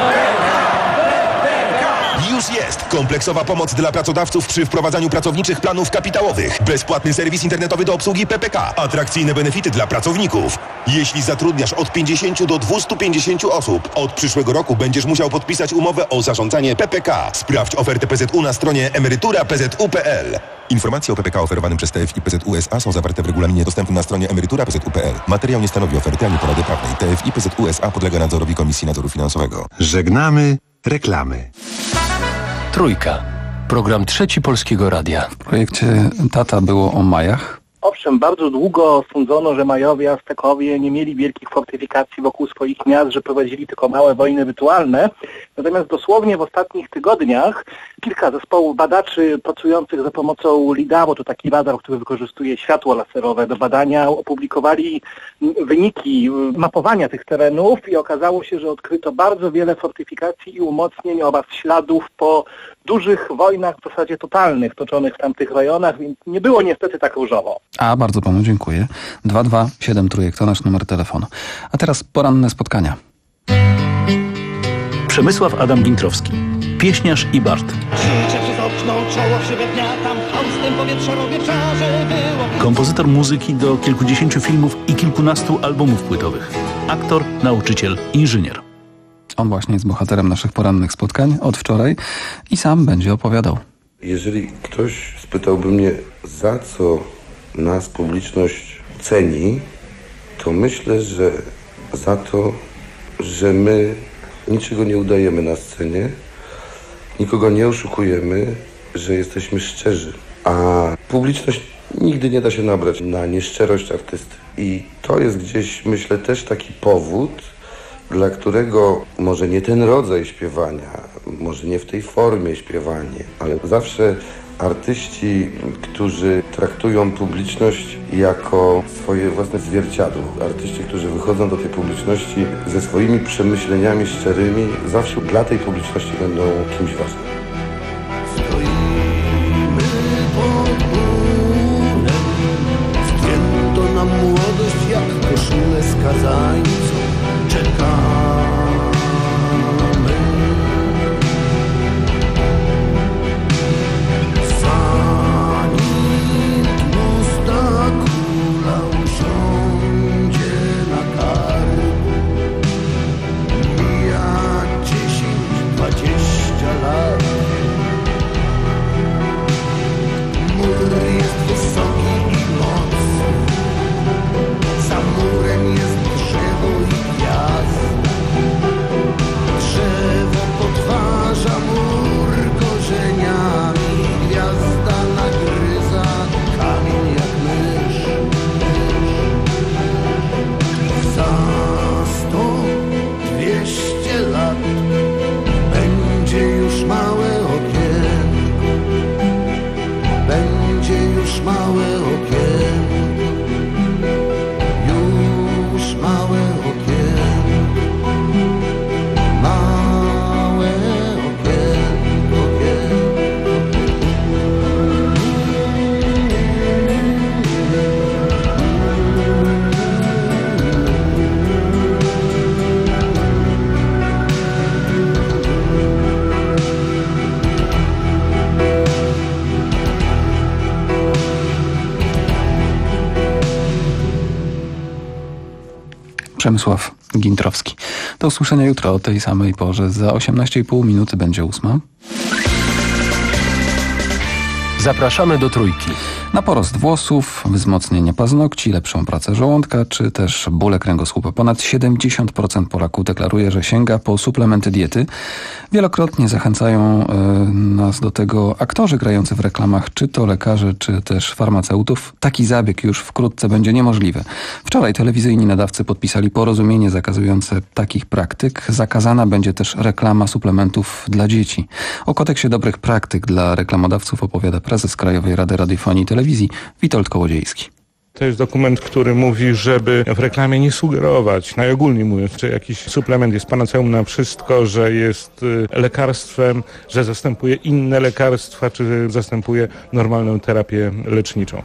Już jest kompleksowa pomoc dla pracodawców przy wprowadzaniu pracowniczych planów kapitałowych. Bezpłatny serwis internetowy do obsługi P P K. Atrakcyjne benefity dla pracowników. Jeśli zatrudniasz od pięćdziesięciu do dwustu pięćdziesięciu osób, od przyszłego roku będziesz musiał podpisać umowę o zarządzanie P P K. Sprawdź ofertę P Z U na stronie emerytura p z u kropka p l. Informacje o P P K oferowanym przez T F I P Z U S A są zawarte w regulaminie dostępnym na stronie emerytura p z u kropka p l. Materiał nie stanowi oferty ani porady prawnej. T F I P Z U S A podlega nadzorowi Komisji Nadzoru Finansowego. Żegnamy reklamy. Trójka. Program trzeci Polskiego Radia. W projekcie Tata było o Majach. Owszem, bardzo długo sądzono, że Majowie, Aztekowie nie mieli wielkich fortyfikacji wokół swoich miast, że prowadzili tylko małe wojny rytualne. Natomiast dosłownie w ostatnich tygodniach kilka zespołów badaczy pracujących za pomocą LIDARu, to taki radar, który wykorzystuje światło laserowe do badania, opublikowali wyniki mapowania tych terenów i okazało się, że odkryto bardzo wiele fortyfikacji i umocnień oraz śladów po dużych wojnach w zasadzie totalnych toczonych w tamtych rejonach, więc nie było niestety tak różowo. A, bardzo panu dziękuję. dwa dwa siedem trójek to nasz numer telefonu. A teraz poranne spotkania. Przemysław Adam Gintrowski, pieśniarz i bard. Krzyczę przez okno, czoło wśród dnia, tam haustem powietrza robię czarze było. Kompozytor muzyki do kilkudziesięciu filmów i kilkunastu albumów płytowych. Aktor, nauczyciel, inżynier. On właśnie jest bohaterem naszych porannych spotkań od wczoraj i sam będzie opowiadał. Jeżeli ktoś spytałby mnie, za co nas publiczność ceni, to myślę, że za to, że my niczego nie udajemy na scenie, nikogo nie oszukujemy, że jesteśmy szczerzy. a publiczność nigdy nie da się nabrać na nieszczerość artysty. I to jest gdzieś, myślę, też taki powód, dla którego może nie ten rodzaj śpiewania, może nie w tej formie śpiewanie, ale zawsze artyści, którzy traktują publiczność jako swoje własne zwierciadło. Artyści, którzy wychodzą do tej publiczności ze swoimi przemyśleniami szczerymi, zawsze dla tej publiczności będą kimś ważnym. Zdjęto nam młodość jak koszulę skazańcą. Czekamy. Zanim tłusta kula usiądzie na karku, mija dziesięć, dwadzieścia lat. Mur jest wysoki i mocny, za murem jest drzewo i gwiazda. Drzewo podważa mur korzeniami, gwiazda nagryza kamień jak mysz. Za sto, dwieście lat będzie już małe okienko, będzie już małe okienko, już małe okienko, małe okienko, Przemysław Gintrowski. Do usłyszenia jutro o tej samej porze. Za osiemnaście i pół minuty będzie ósma. Zapraszamy do Trójki. Na porost włosów, wzmocnienie paznokci, lepszą pracę żołądka czy też bóle kręgosłupa. Ponad siedemdziesiąt procent Polaków deklaruje, że sięga po suplementy diety. Wielokrotnie zachęcają y, nas do tego aktorzy grający w reklamach, czy to lekarze, czy też farmaceutów. Taki zabieg już wkrótce będzie niemożliwy. Wczoraj telewizyjni nadawcy podpisali porozumienie zakazujące takich praktyk. Zakazana będzie też reklama suplementów dla dzieci. O kodeksie dobrych praktyk dla reklamodawców opowiada prezes Krajowej Rady Radiofonii i Telewizji Witold Kołodziejski. To jest dokument, który mówi, żeby w reklamie nie sugerować, najogólniej mówiąc, że jakiś suplement jest panaceum na wszystko, że jest lekarstwem, że zastępuje inne lekarstwa, czy zastępuje normalną terapię leczniczą.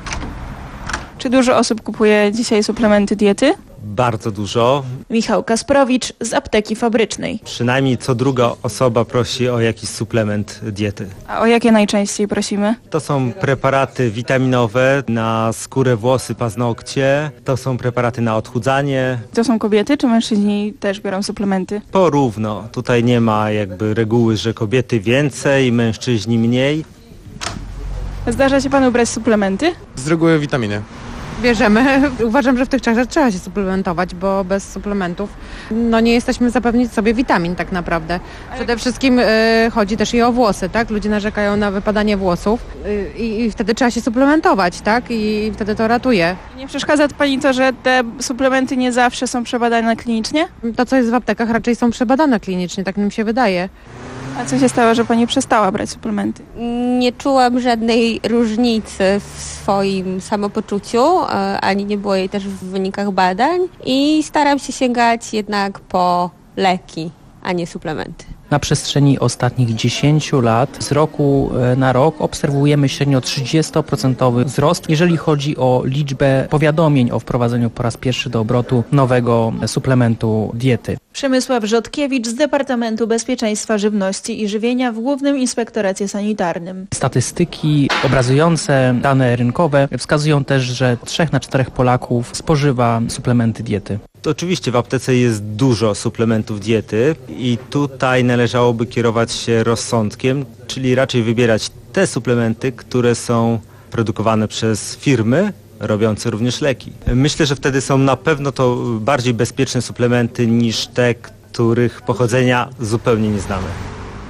Czy dużo osób kupuje dzisiaj suplementy diety? Bardzo dużo. Michał Kasprowicz z Apteki Fabrycznej. Przynajmniej co druga osoba prosi o jakiś suplement diety. A o jakie najczęściej prosimy? To są preparaty witaminowe na skórę, włosy, paznokcie. To są preparaty na odchudzanie. To są kobiety, czy mężczyźni też biorą suplementy? Porówno. Tutaj nie ma jakby reguły, że kobiety więcej, mężczyźni mniej. Zdarza się panu brać suplementy? Z reguły witaminy. Bierzemy. Uważam, że w tych czasach trzeba się suplementować, bo bez suplementów no nie jesteśmy zapewnić sobie witamin tak naprawdę. Przede wszystkim y, chodzi też i o włosy, tak? Ludzie narzekają na wypadanie włosów y, i wtedy trzeba się suplementować, tak? I wtedy to ratuje. Nie przeszkadza pani to, że te suplementy nie zawsze są przebadane klinicznie? To, co jest w aptekach, raczej są przebadane klinicznie, tak mi się wydaje. A co się stało, że pani przestała brać suplementy? Nie czułam żadnej różnicy w swoim samopoczuciu, ani nie było jej też w wynikach badań i staram się sięgać jednak po leki, a nie suplementy. Na przestrzeni ostatnich dziesięciu lat z roku na rok obserwujemy średnio trzydziestoprocentowy wzrost, jeżeli chodzi o liczbę powiadomień o wprowadzeniu po raz pierwszy do obrotu nowego suplementu diety. Przemysław Rzodkiewicz z Departamentu Bezpieczeństwa Żywności i Żywienia w Głównym Inspektoracie Sanitarnym. Statystyki obrazujące dane rynkowe wskazują też, że trzech na czterech Polaków spożywa suplementy diety. To oczywiście w aptece jest dużo suplementów diety i tutaj należałoby kierować się rozsądkiem, czyli raczej wybierać te suplementy, które są produkowane przez firmy robiące również leki. Myślę, że wtedy są na pewno to bardziej bezpieczne suplementy niż te, których pochodzenia zupełnie nie znamy.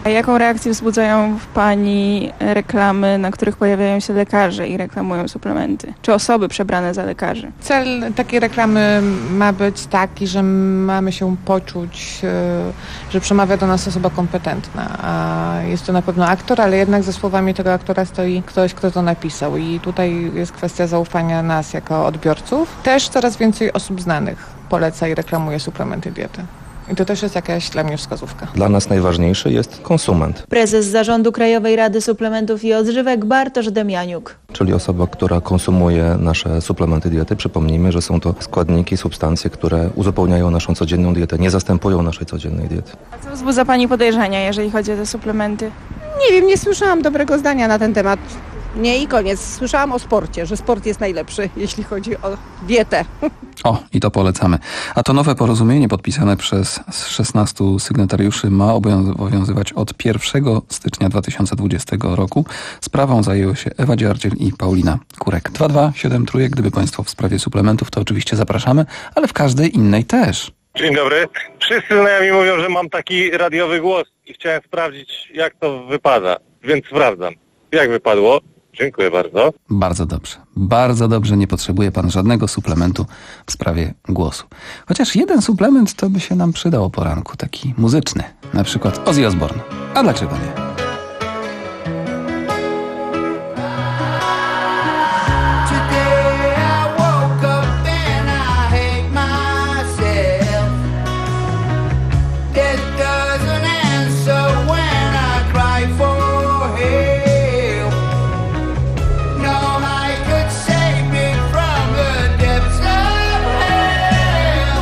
A jaką reakcję wzbudzają w Pani reklamy, na których pojawiają się lekarze i reklamują suplementy? Czy osoby przebrane za lekarzy? Cel takiej reklamy ma być taki, że mamy się poczuć, że przemawia do nas osoba kompetentna. A jest to na pewno aktor, ale jednak za słowami tego aktora stoi ktoś, kto to napisał. I tutaj jest kwestia zaufania nas jako odbiorców. Też coraz więcej osób znanych poleca i reklamuje suplementy diety. I to też jest jakaś dla mnie wskazówka. Dla nas najważniejszy jest konsument. Prezes Zarządu Krajowej Rady Suplementów i Odżywek Bartosz Demianiuk. Czyli osoba, która konsumuje nasze suplementy diety. Przypomnijmy, że są to składniki, substancje, które uzupełniają naszą codzienną dietę, nie zastępują naszej codziennej diety. A co wzbudza Pani podejrzenia, jeżeli chodzi o te suplementy? Nie wiem, nie słyszałam dobrego zdania na ten temat. Nie i koniec. Słyszałam o sporcie, że sport jest najlepszy, jeśli chodzi o dietę. O, i to polecamy. A to nowe porozumienie podpisane przez szesnastu sygnatariuszy ma obowiązywać od pierwszego stycznia dwa tysiące dwudziestego roku. Sprawą zajęły się Ewa Dziardziel i Paulina Kurek. dwa dwa siedem trzy, gdyby Państwo w sprawie suplementów, to oczywiście zapraszamy, ale w każdej innej też. Dzień dobry. Wszyscy znajomi mówią, że mam taki radiowy głos i chciałem sprawdzić, jak to wypada, więc sprawdzam. Jak wypadło? Dziękuję bardzo. Bardzo dobrze. Bardzo dobrze. Nie potrzebuje Pan żadnego suplementu w sprawie głosu. Chociaż jeden suplement to by się nam przydał o poranku, taki muzyczny. Na przykład Ozzy Osbourne. A dlaczego nie?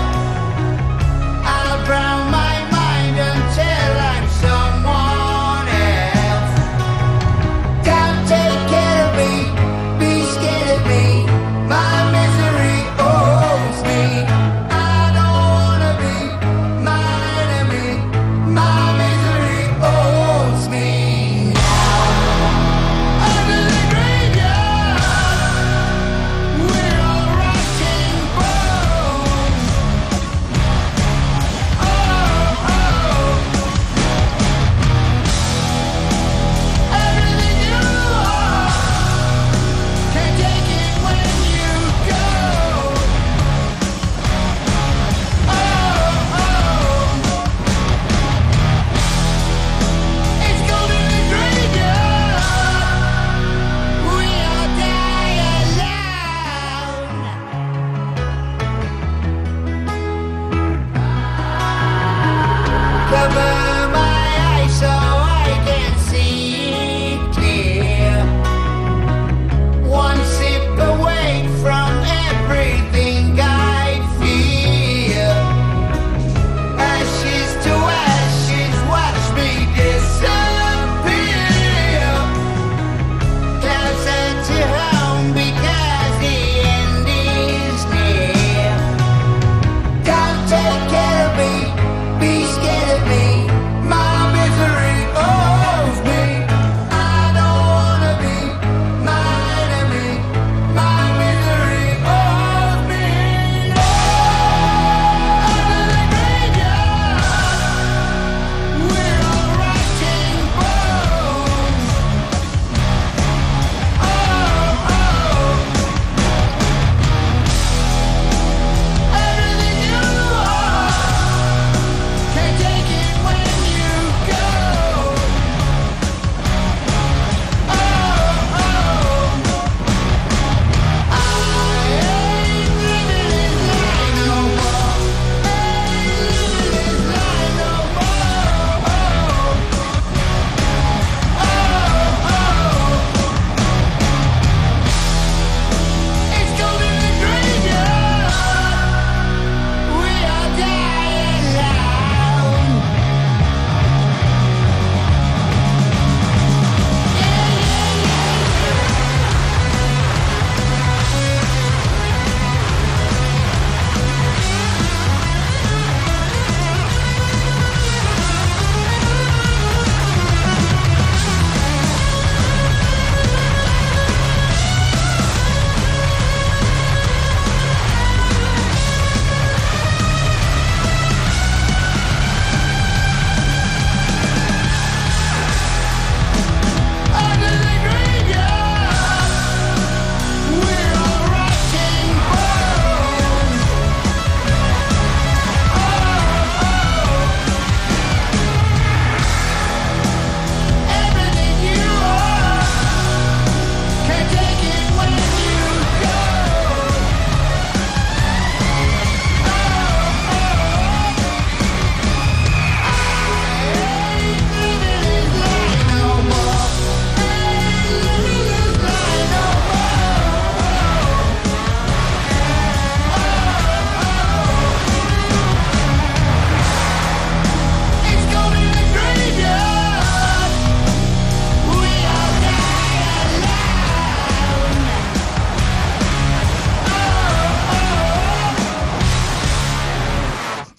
I'll drown my mind until I'm someone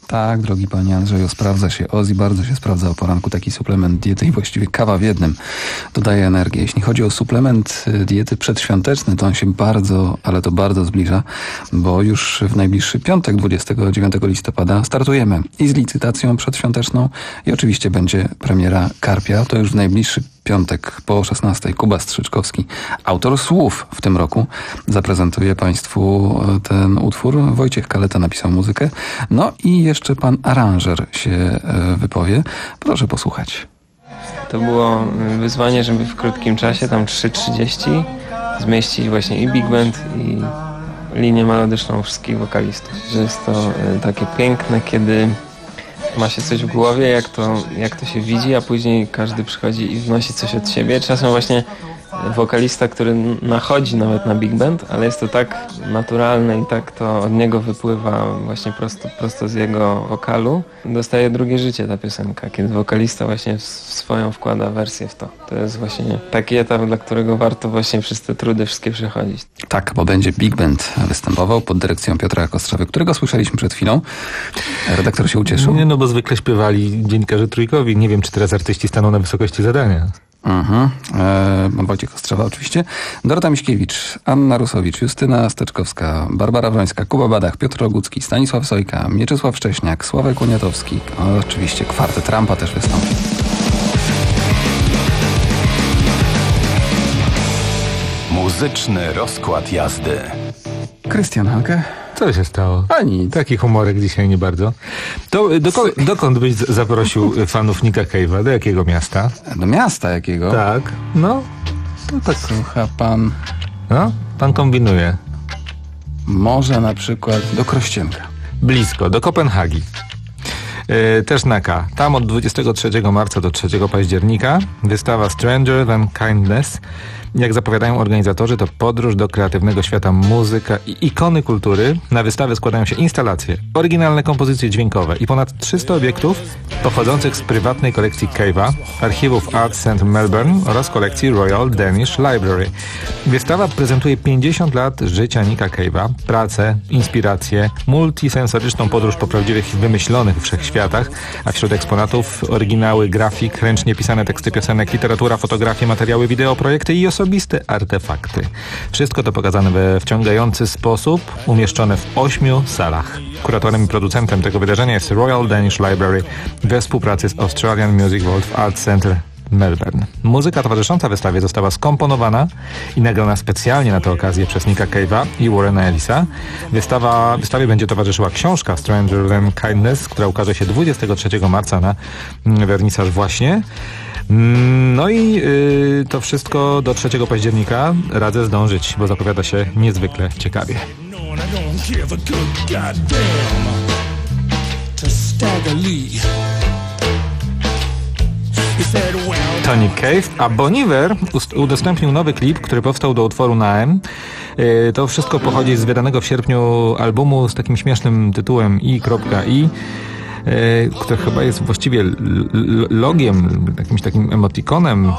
Tak, drogi panie Andrzeju, sprawdza się Ozzy, bardzo się sprawdza o poranku taki suplement diety i właściwie kawa w jednym dodaje energię. Jeśli chodzi o suplement diety przedświąteczny, to on się bardzo, ale to bardzo zbliża, bo już w najbliższy piątek, dwudziestego dziewiątego listopada startujemy i z licytacją przedświąteczną i oczywiście będzie premiera Karpia, to już w najbliższy piątek po szesnastej. Kuba Strzyczkowski, autor słów w tym roku, zaprezentuje państwu ten utwór. Wojciech Kaleta napisał muzykę. No i jeszcze pan aranżer się wypowie. Proszę posłuchać. To było wyzwanie, żeby w krótkim czasie, tam trzy trzydzieści, zmieścić właśnie i big band, i linię melodyczną wszystkich wokalistów. Że jest to takie piękne, kiedy ma się coś w głowie, jak to, jak to się widzi, a później każdy przychodzi i wnosi coś od siebie. Czasem właśnie wokalista, który nachodzi nawet na big band, ale jest to tak naturalne i tak to od niego wypływa właśnie prosto, prosto z jego wokalu. Dostaje drugie życie ta piosenka, kiedy wokalista właśnie w swoją wkłada wersję w to. To jest właśnie taki etap, dla którego warto właśnie przez te trudy wszystkie przechodzić. Tak, bo będzie big band występował pod dyrekcją Piotra Kostrzewy, którego słyszeliśmy przed chwilą. Redaktor się ucieszył. Nie, no bo zwykle śpiewali dziennikarze trójkowi. Nie wiem, czy teraz artyści staną na wysokości zadania. Mhm. E, Wojciech Kostrzewa oczywiście. Dorota Miśkiewicz, Anna Rusowicz, Justyna Steczkowska, Barbara Wrońska, Kuba Badach, Piotr Rogucki, Stanisław Sojka, Mieczysław Szcześniak, Sławek Uniatowski. Oczywiście kwartet Rampa też wystąpi. Muzyczny rozkład jazdy. Krystian Hanke. Co się stało? A nic. Taki humorek dzisiaj nie bardzo. To dokąd, dokąd byś zaprosił fanów Nicka Cave'a? Do jakiego miasta? Do miasta jakiego? Tak. No. To tak słucha pan. No, pan kombinuje. Może na przykład do Krościenka. Blisko, do Kopenhagi. Yy, też na K. Tam od dwudziestego trzeciego marca do trzeciego października wystawa Stranger Than Kindness. Jak zapowiadają organizatorzy, to podróż do kreatywnego świata, muzyka i ikony kultury. Na wystawę składają się instalacje, oryginalne kompozycje dźwiękowe i ponad trzysta obiektów pochodzących z prywatnej kolekcji Cave'a, archiwów Art Centre Melbourne oraz kolekcji Royal Danish Library. Wystawa prezentuje pięćdziesiąt lat życia Nicka Cave'a, pracę, inspirację, multisensoryczną podróż po prawdziwych wymyślonych wszechświatach, a wśród eksponatów oryginały grafik, ręcznie pisane teksty piosenek, literatura, fotografie, materiały wideo, projekty i osobiste artefakty. Wszystko to pokazane we wciągający sposób, umieszczone w ośmiu salach. Kuratorem i producentem tego wydarzenia jest Royal Danish Library we współpracy z Australian Music World Art Centre Melbourne. Muzyka towarzysząca wystawie została skomponowana i nagrana specjalnie na tę okazję przez Nicka Cave'a i Warrena Ellisa. Wystawa, wystawie będzie towarzyszyła książka Stranger Than Kindness, która ukaże się dwudziestego trzeciego marca na wernisaż właśnie. No i yy, to wszystko do trzeciego października radzę zdążyć, bo zapowiada się niezwykle ciekawie. Tony Cave, a Bon Iver udostępnił nowy klip, który powstał do utworu Naem. Yy, to wszystko pochodzi z wydanego w sierpniu albumu z takim śmiesznym tytułem I I. Yy, który chyba jest właściwie logiem, jakimś takim emotikonem.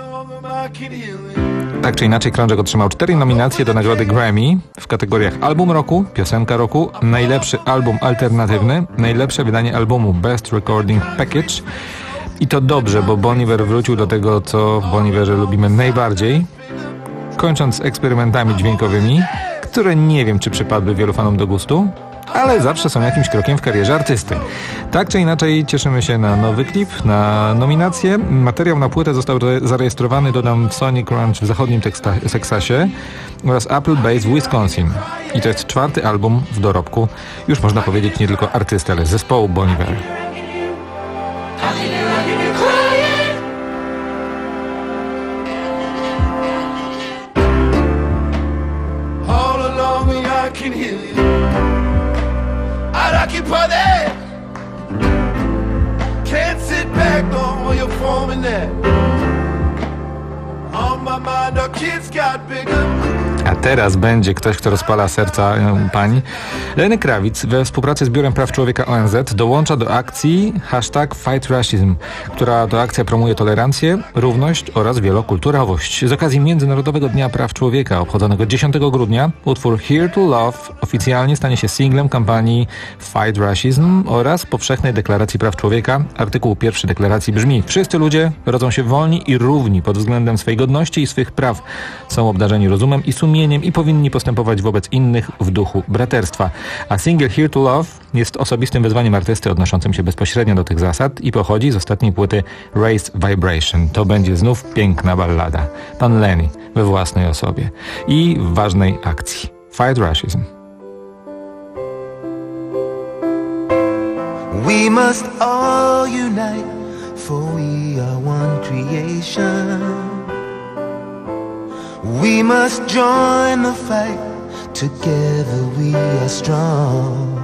Tak czy inaczej, krążek otrzymał cztery nominacje do nagrody Grammy w kategoriach Album Roku, Piosenka Roku, Najlepszy Album Alternatywny, Najlepsze wydanie albumu Best Recording Package. I to dobrze, bo Bon Iver wrócił do tego, co w Bon Iverze lubimy najbardziej, kończąc eksperymentami dźwiękowymi, które nie wiem, czy przypadły wielu fanom do gustu, ale zawsze są jakimś krokiem w karierze artysty. Tak czy inaczej cieszymy się na nowy klip, na nominację. Materiał na płytę został zarejestrowany, dodam, w Sonic Ranch w zachodnim Teksasie oraz Apple Base w Wisconsin. I to jest czwarty album w dorobku, już można powiedzieć nie tylko artysty, ale zespołu Bon Iver. Occupy that. Can't sit back on while you're forming that. On my mind, our kids got bigger. A teraz będzie ktoś, kto rozpala serca e, pań. Lenny Kravitz we współpracy z Biurem Praw Człowieka O N Z dołącza do akcji hashtag Fight Racism, która to akcja promuje tolerancję, równość oraz wielokulturowość. Z okazji Międzynarodowego Dnia Praw Człowieka obchodzonego dziesiątego grudnia utwór Here to Love oficjalnie stanie się singlem kampanii Fight Racism oraz Powszechnej Deklaracji Praw Człowieka. Artykuł pierwszy deklaracji brzmi: wszyscy ludzie rodzą się wolni i równi pod względem swej godności i swych praw. Są obdarzeni rozumem i sumieniem i powinni postępować wobec innych w duchu braterstwa. A single Here to Love jest osobistym wyzwaniem artysty odnoszącym się bezpośrednio do tych zasad i pochodzi z ostatniej płyty Race Vibration. To będzie znów piękna ballada. Pan Lenny we własnej osobie i w ważnej akcji. Fight Racism. We must all unite, for we are one creation. We must join the fight, together we are strong.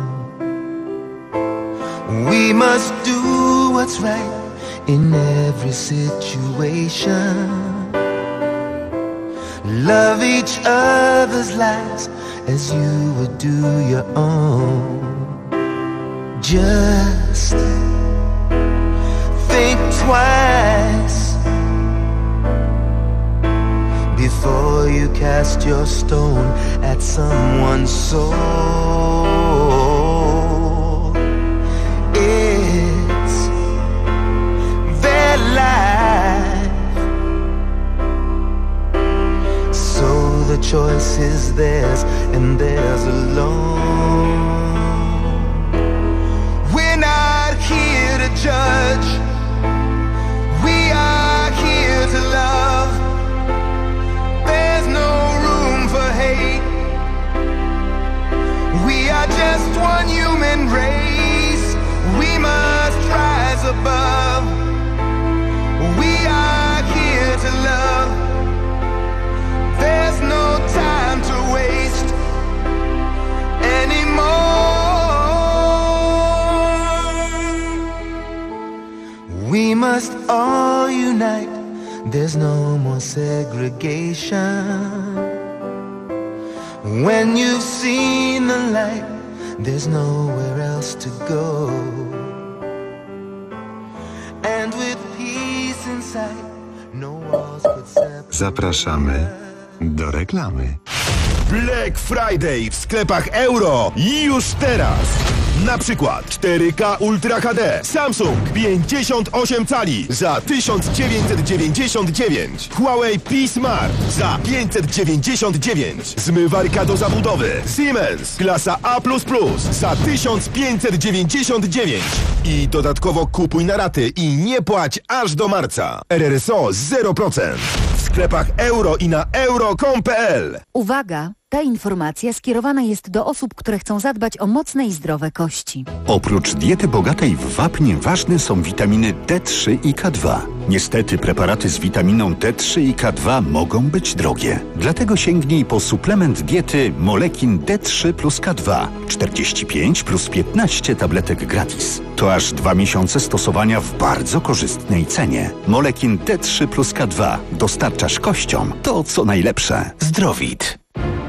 We must do what's right in every situation. Love each other's lives as you would do your own. Just think twice before you cast your stone at someone's soul. It's their life, so the choice is theirs and theirs alone. We're not here to judge, we are here to love. There's no room for hate. We are just one human race. We must rise above. We are here to love. There's no time to waste anymore. We must all unite. There's no more segregation. When you've seen the light, there's nowhere else to go. And with peace in sight, no walls could separate. Zapraszamy do reklamy. Black Friday w sklepach Euro już teraz. Na przykład cztery K Ultra H D Samsung pięćdziesiąt osiem cali za tysiąc dziewięćset dziewięćdziesiąt dziewięć. Huawei P Smart za pięćset dziewięćdziesiąt dziewięć. Zmywarka do zabudowy Siemens klasa A plus plus za tysiąc pięćset dziewięćdziesiąt dziewięć. I dodatkowo kupuj na raty i nie płać aż do marca. R R S O zero procent. W sklepach Euro i na euro kropka com kropka p l. Uwaga! Ta informacja skierowana jest do osób, które chcą zadbać o mocne i zdrowe kości. Oprócz diety bogatej w wapń ważne są witaminy D trzy i K dwa. Niestety preparaty z witaminą D trzy i K dwa mogą być drogie. Dlatego sięgnij po suplement diety Molekin D trzy plus K dwa. czterdzieści pięć plus piętnaście tabletek gratis. To aż dwa miesiące stosowania w bardzo korzystnej cenie. Molekin D trzy plus K dwa. Dostarczasz kościom to, co najlepsze. Zdrowit.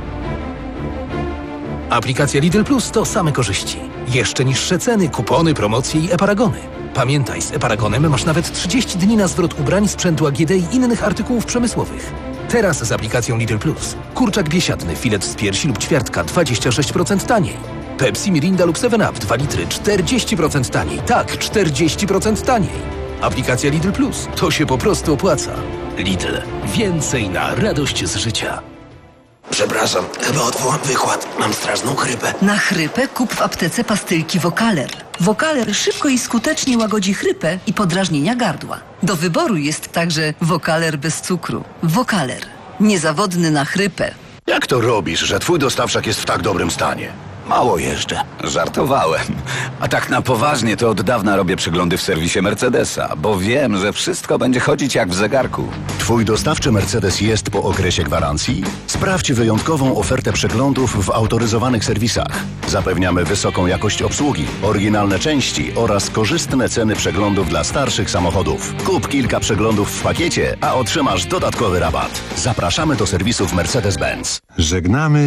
Aplikacja Lidl Plus to same korzyści. Jeszcze niższe ceny, kupony, promocje i e-paragony. Pamiętaj, z e-paragonem masz nawet trzydzieści dni na zwrot ubrań, sprzętu A G D i innych artykułów przemysłowych. Teraz z aplikacją Lidl Plus. Kurczak biesiadny, filet z piersi lub ćwiartka dwadzieścia sześć procent taniej. Pepsi, Mirinda lub seven up dwa litry czterdzieści procent taniej. Tak, czterdzieści procent taniej. Aplikacja Lidl Plus. To się po prostu opłaca. Lidl. Więcej na radość z życia. Przepraszam, chyba odwołam wykład. Mam straszną chrypę. Na chrypę kup w aptece pastylki Vocaler. Vocaler szybko i skutecznie łagodzi chrypę i podrażnienia gardła. Do wyboru jest także Vocaler bez cukru. Vocaler. Niezawodny na chrypę. Jak to robisz, że twój dostawczak jest w tak dobrym stanie? Mało jeżdżę. Żartowałem. A tak na poważnie to od dawna robię przeglądy w serwisie Mercedesa, bo wiem, że wszystko będzie chodzić jak w zegarku. Twój dostawczy Mercedes jest po okresie gwarancji? Sprawdź wyjątkową ofertę przeglądów w autoryzowanych serwisach. Zapewniamy wysoką jakość obsługi, oryginalne części oraz korzystne ceny przeglądów dla starszych samochodów. Kup kilka przeglądów w pakiecie, a otrzymasz dodatkowy rabat. Zapraszamy do serwisów Mercedes-Benz. Żegnamy